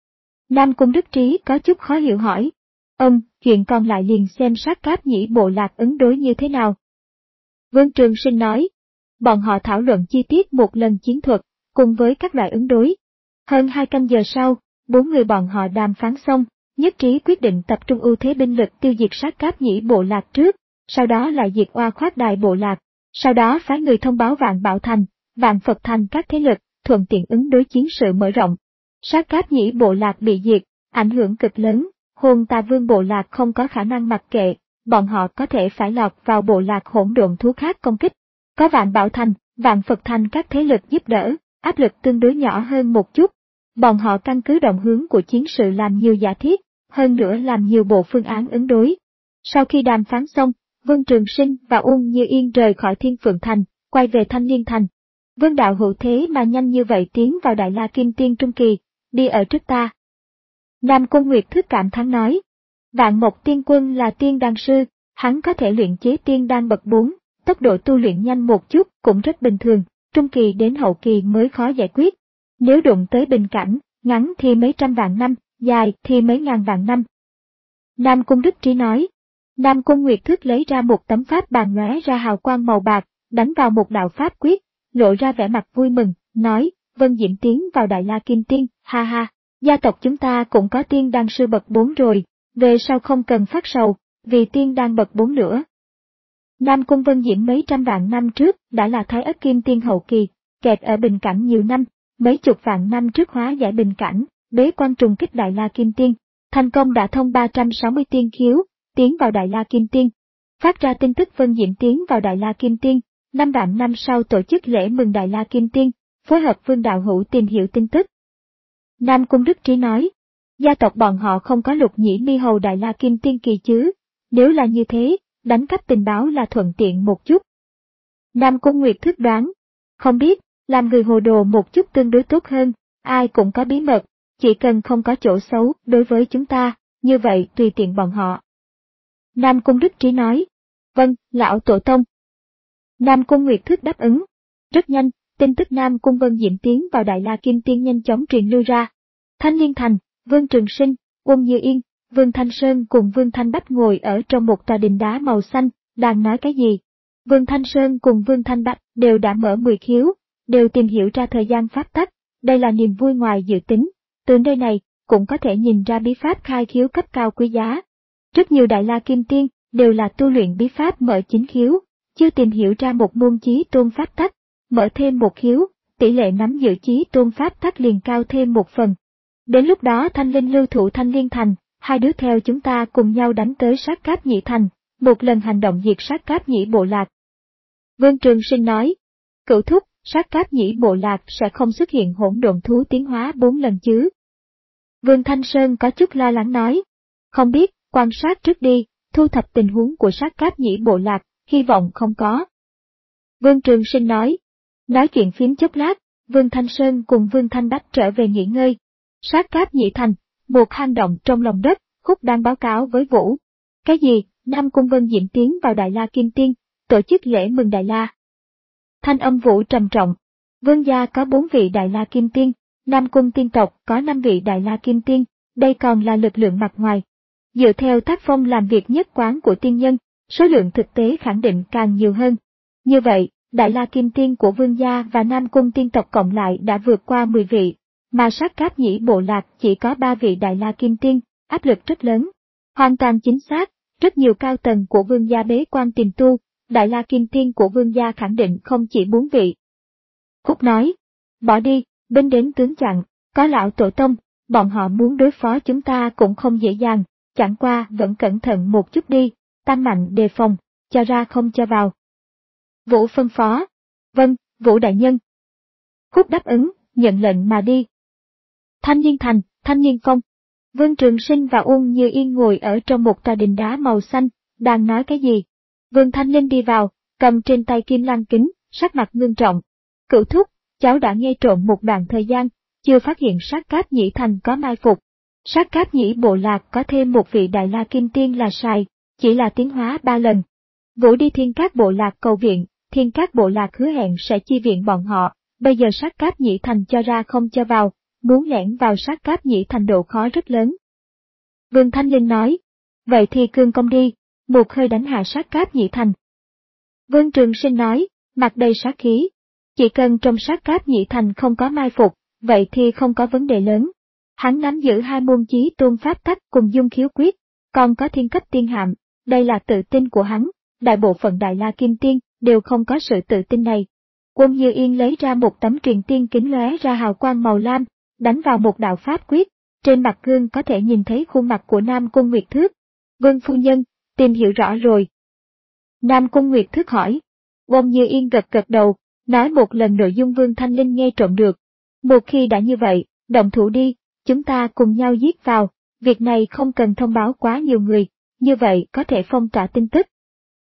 Nam Cung Đức Trí có chút khó hiểu hỏi. Ông, chuyện còn lại liền xem Sát Cáp Nhĩ bộ lạc ứng đối như thế nào. Vương Trường Sinh nói. Bọn họ thảo luận chi tiết một lần chiến thuật, cùng với các loại ứng đối. Hơn hai canh giờ sau, bốn người bọn họ đàm phán xong, nhất trí quyết định tập trung ưu thế binh lực tiêu diệt Sát Cáp Nhĩ bộ lạc trước, sau đó lại diệt Oa Khoát Đài bộ lạc, sau đó phái người thông báo Vạn Bảo Thành, Vạn Phật Thành các thế lực, thuận tiện ứng đối chiến sự mở rộng. Sát Cáp Nhĩ bộ lạc bị diệt, ảnh hưởng cực lớn, Hồn Tà Vương bộ lạc không có khả năng mặc kệ, bọn họ có thể phải lọt vào bộ lạc hỗn độn thú khác công kích. Có Vạn Bảo Thành, Vạn Phật Thành các thế lực giúp đỡ, áp lực tương đối nhỏ hơn một chút. Bọn họ căn cứ động hướng của chiến sự làm nhiều giả thiết, hơn nữa làm nhiều bộ phương án ứng đối. Sau khi đàm phán xong, Vương Trường Sinh và Uông Như Yên rời khỏi Thiên Phượng Thành, quay về Thanh Liên Thành. Vương đạo hữu thế mà nhanh như vậy tiến vào Đại La Kim Tiên Trung Kỳ, đi ở trước ta. Nam Cung Nguyệt Thức cảm thán nói. Vạn Mộc Tiên Quân là tiên đan sư, hắn có thể luyện chế tiên đan bậc bốn, tốc độ tu luyện nhanh một chút cũng rất bình thường, trung kỳ đến hậu kỳ mới khó giải quyết. Nếu đụng tới bình cảnh, ngắn thì mấy trăm vạn năm, dài thì mấy ngàn vạn năm. Nam Cung Đức Trí nói. Nam Cung Nguyệt Thức lấy ra một tấm pháp bàn lóe ra hào quang màu bạc, đánh vào một đạo pháp quyết, lộ ra vẻ mặt vui mừng, nói, Vân Diễm tiến vào Đại La Kim Tiên, ha ha, gia tộc chúng ta cũng có tiên đan sư bậc bốn rồi, về sau không cần phát sầu, vì tiên đan bậc bốn nữa. Nam Cung Vân Diễm mấy trăm vạn năm trước đã là Thái Ất Kim Tiên hậu kỳ, kẹt ở bình cảnh nhiều năm, mấy chục vạn năm trước hóa giải bình cảnh, bế quan trùng kích Đại La Kim Tiên, thành công đã thông ba trăm sáu mươi tiên khiếu, tiến vào Đại La Kim Tiên. Phát ra tin tức Vân Diễm tiến vào Đại La Kim Tiên, năm vạn năm sau tổ chức lễ mừng Đại La Kim Tiên, phối hợp Vương đạo hữu tìm hiểu tin tức. Nam Cung Đức Trí nói, gia tộc bọn họ không có Lục Nhĩ Mi hầu Đại La Kim Tiên kỳ chứ, nếu là như thế, đánh cắp tình báo là thuận tiện một chút. Nam Cung Nguyệt Thức đoán, không biết, làm người hồ đồ một chút tương đối tốt hơn, ai cũng có bí mật, chỉ cần không có chỗ xấu đối với chúng ta, như vậy tùy tiện bọn họ. Nam Cung Đức Trí nói, vâng, lão tổ tông. Nam Cung Nguyệt Thức đáp ứng. Rất nhanh, tin tức Nam Cung Vân Diễm tiến vào Đại La Kim Tiên nhanh chóng truyền lưu ra. Thanh Liên Thành, Vương Trường Sinh, Uông Như Yên, Vương Thanh Sơn cùng Vương Thanh Bách ngồi ở trong một tòa đình đá màu xanh, đang nói cái gì. Vương Thanh Sơn cùng Vương Thanh Bách đều đã mở mười khiếu, đều tìm hiểu ra thời gian pháp tắc, đây là niềm vui ngoài dự tính. Từ nơi này, cũng có thể nhìn ra bí pháp khai khiếu cấp cao quý giá. Rất nhiều Đại La Kim Tiên đều là tu luyện bí pháp mở chín khiếu, chưa tìm hiểu ra một môn chí tôn pháp tắc, mở thêm một khiếu, tỷ lệ nắm giữ chí tôn pháp tắc liền cao thêm một phần. Đến lúc đó Thanh Linh lưu thủ Thanh Liên Thành, hai đứa theo chúng ta cùng nhau đánh tới Sát Cáp Nhĩ Thành, một lần hành động diệt Sát Cáp Nhĩ bộ lạc. Vương Trường Sinh nói, cửu thúc, Sát Cáp Nhĩ bộ lạc sẽ không xuất hiện hỗn độn thú tiến hóa bốn lần chứ. Vương Thanh Sơn có chút lo lắng nói, không biết, quan sát trước đi, thu thập tình huống của Sát Cáp Nhĩ bộ lạc, hy vọng không có. Vương Trường Sinh nói, nói chuyện phím chốc lát, Vương Thanh Sơn cùng Vương Thanh Bách trở về nghỉ ngơi. Sát Cáp Nhĩ Thành, một hang động trong lòng đất, Khúc đang báo cáo với Vũ. Cái gì, Nam Cung Vân Diễm tiến vào Đại La Kim Tiên, tổ chức lễ mừng Đại La. Thanh âm Vũ trầm trọng, Vương gia có bốn vị Đại La Kim Tiên, Nam Cung tiên tộc có năm vị Đại La Kim Tiên, đây còn là lực lượng mặt ngoài. Dựa theo tác phong làm việc nhất quán của tiên nhân, số lượng thực tế khẳng định càng nhiều hơn. Như vậy, Đại La Kim Tiên của Vương gia và Nam Cung tiên tộc cộng lại đã vượt qua mười vị, mà Sát Cáp Nhĩ bộ lạc chỉ có ba vị Đại La Kim Tiên, áp lực rất lớn. Hoàn toàn chính xác, rất nhiều cao tầng của Vương gia bế quan tìm tu, Đại La Kim Tiên của Vương gia khẳng định không chỉ bốn vị. Khúc nói, bỏ đi, binh đến tướng chặn, có lão tổ tông, bọn họ muốn đối phó chúng ta cũng không dễ dàng, chẳng qua vẫn cẩn thận một chút đi, tăng mạnh đề phòng, cho ra không cho vào. Vũ phân phó, vâng, Vũ đại nhân. Khúc đáp ứng, nhận lệnh mà đi. Thanh Niên Thành, Thanh Niên Phong. Vương Trường Sinh và Uông Như Yên ngồi ở trong một tòa đình đá màu xanh, đang nói cái gì. Vương Thanh Linh đi vào, cầm trên tay kim lan kính, sắc mặt ngưng trọng. Cửu thúc, cháu đã nghe trộm một đoạn thời gian, chưa phát hiện Sát Cáp Nhĩ Thành có mai phục. Sát Cáp Nhĩ bộ lạc có thêm một vị Đại La Kim Tiên là sai, chỉ là tiến hóa ba lần. Vũ đi Thiên Cát bộ lạc cầu viện, Thiên Cát bộ lạc hứa hẹn sẽ chi viện bọn họ, bây giờ Sát Cáp Nhĩ Thành cho ra không cho vào, muốn lẻn vào Sát Cáp Nhĩ Thành độ khó rất lớn. Vương Thanh Linh nói, vậy thì cương công đi, một hơi đánh hạ Sát Cáp Nhĩ Thành. Vương Trường Sinh nói, mặt đầy sát khí, chỉ cần trong Sát Cáp Nhĩ Thành không có mai phục, vậy thì không có vấn đề lớn. Hắn nắm giữ hai môn chí tôn pháp tắc cùng dung khiếu quyết, còn có thiên cấp tiên hạm, đây là tự tin của hắn, đại bộ phận Đại La Kim Tiên đều không có sự tự tin này. Quân Như Yên lấy ra một tấm truyền tiên kính lóe ra hào quang màu lam, đánh vào một đạo pháp quyết, trên mặt gương có thể nhìn thấy khuôn mặt của Nam Cung Nguyệt Thước. Vương phu nhân, tìm hiểu rõ rồi. Nam Cung Nguyệt Thước hỏi. Quân Như Yên gật gật đầu, nói một lần nội dung Vương Thanh Linh nghe trộm được. Một khi đã như vậy, động thủ đi, chúng ta cùng nhau giết vào, việc này không cần thông báo quá nhiều người, như vậy có thể phong tỏa tin tức.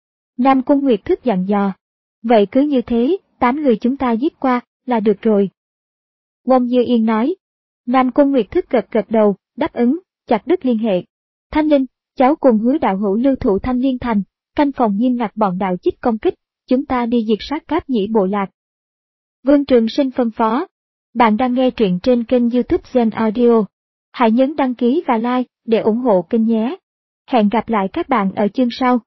Nam Cung Nguyệt Thức dặn dò. Vậy cứ như thế, tám người chúng ta giết qua, là được rồi. Quân Như Yên nói. Nam Cung Nguyệt Thức gật gật đầu, đáp ứng, chặt đứt liên hệ. Thanh Linh, cháu cùng Hứa đạo hữu lưu thủ Thanh Liên Thành, canh phòng nghiêm ngặt bọn đạo chích công kích, chúng ta đi diệt Sát Cáp Nhĩ bộ lạc. Vương Trường Sinh phân phó. Bạn đang nghe truyện trên kênh YouTube Gen Audio. Hãy nhấn đăng ký và like để ủng hộ kênh nhé. Hẹn gặp lại các bạn ở chương sau.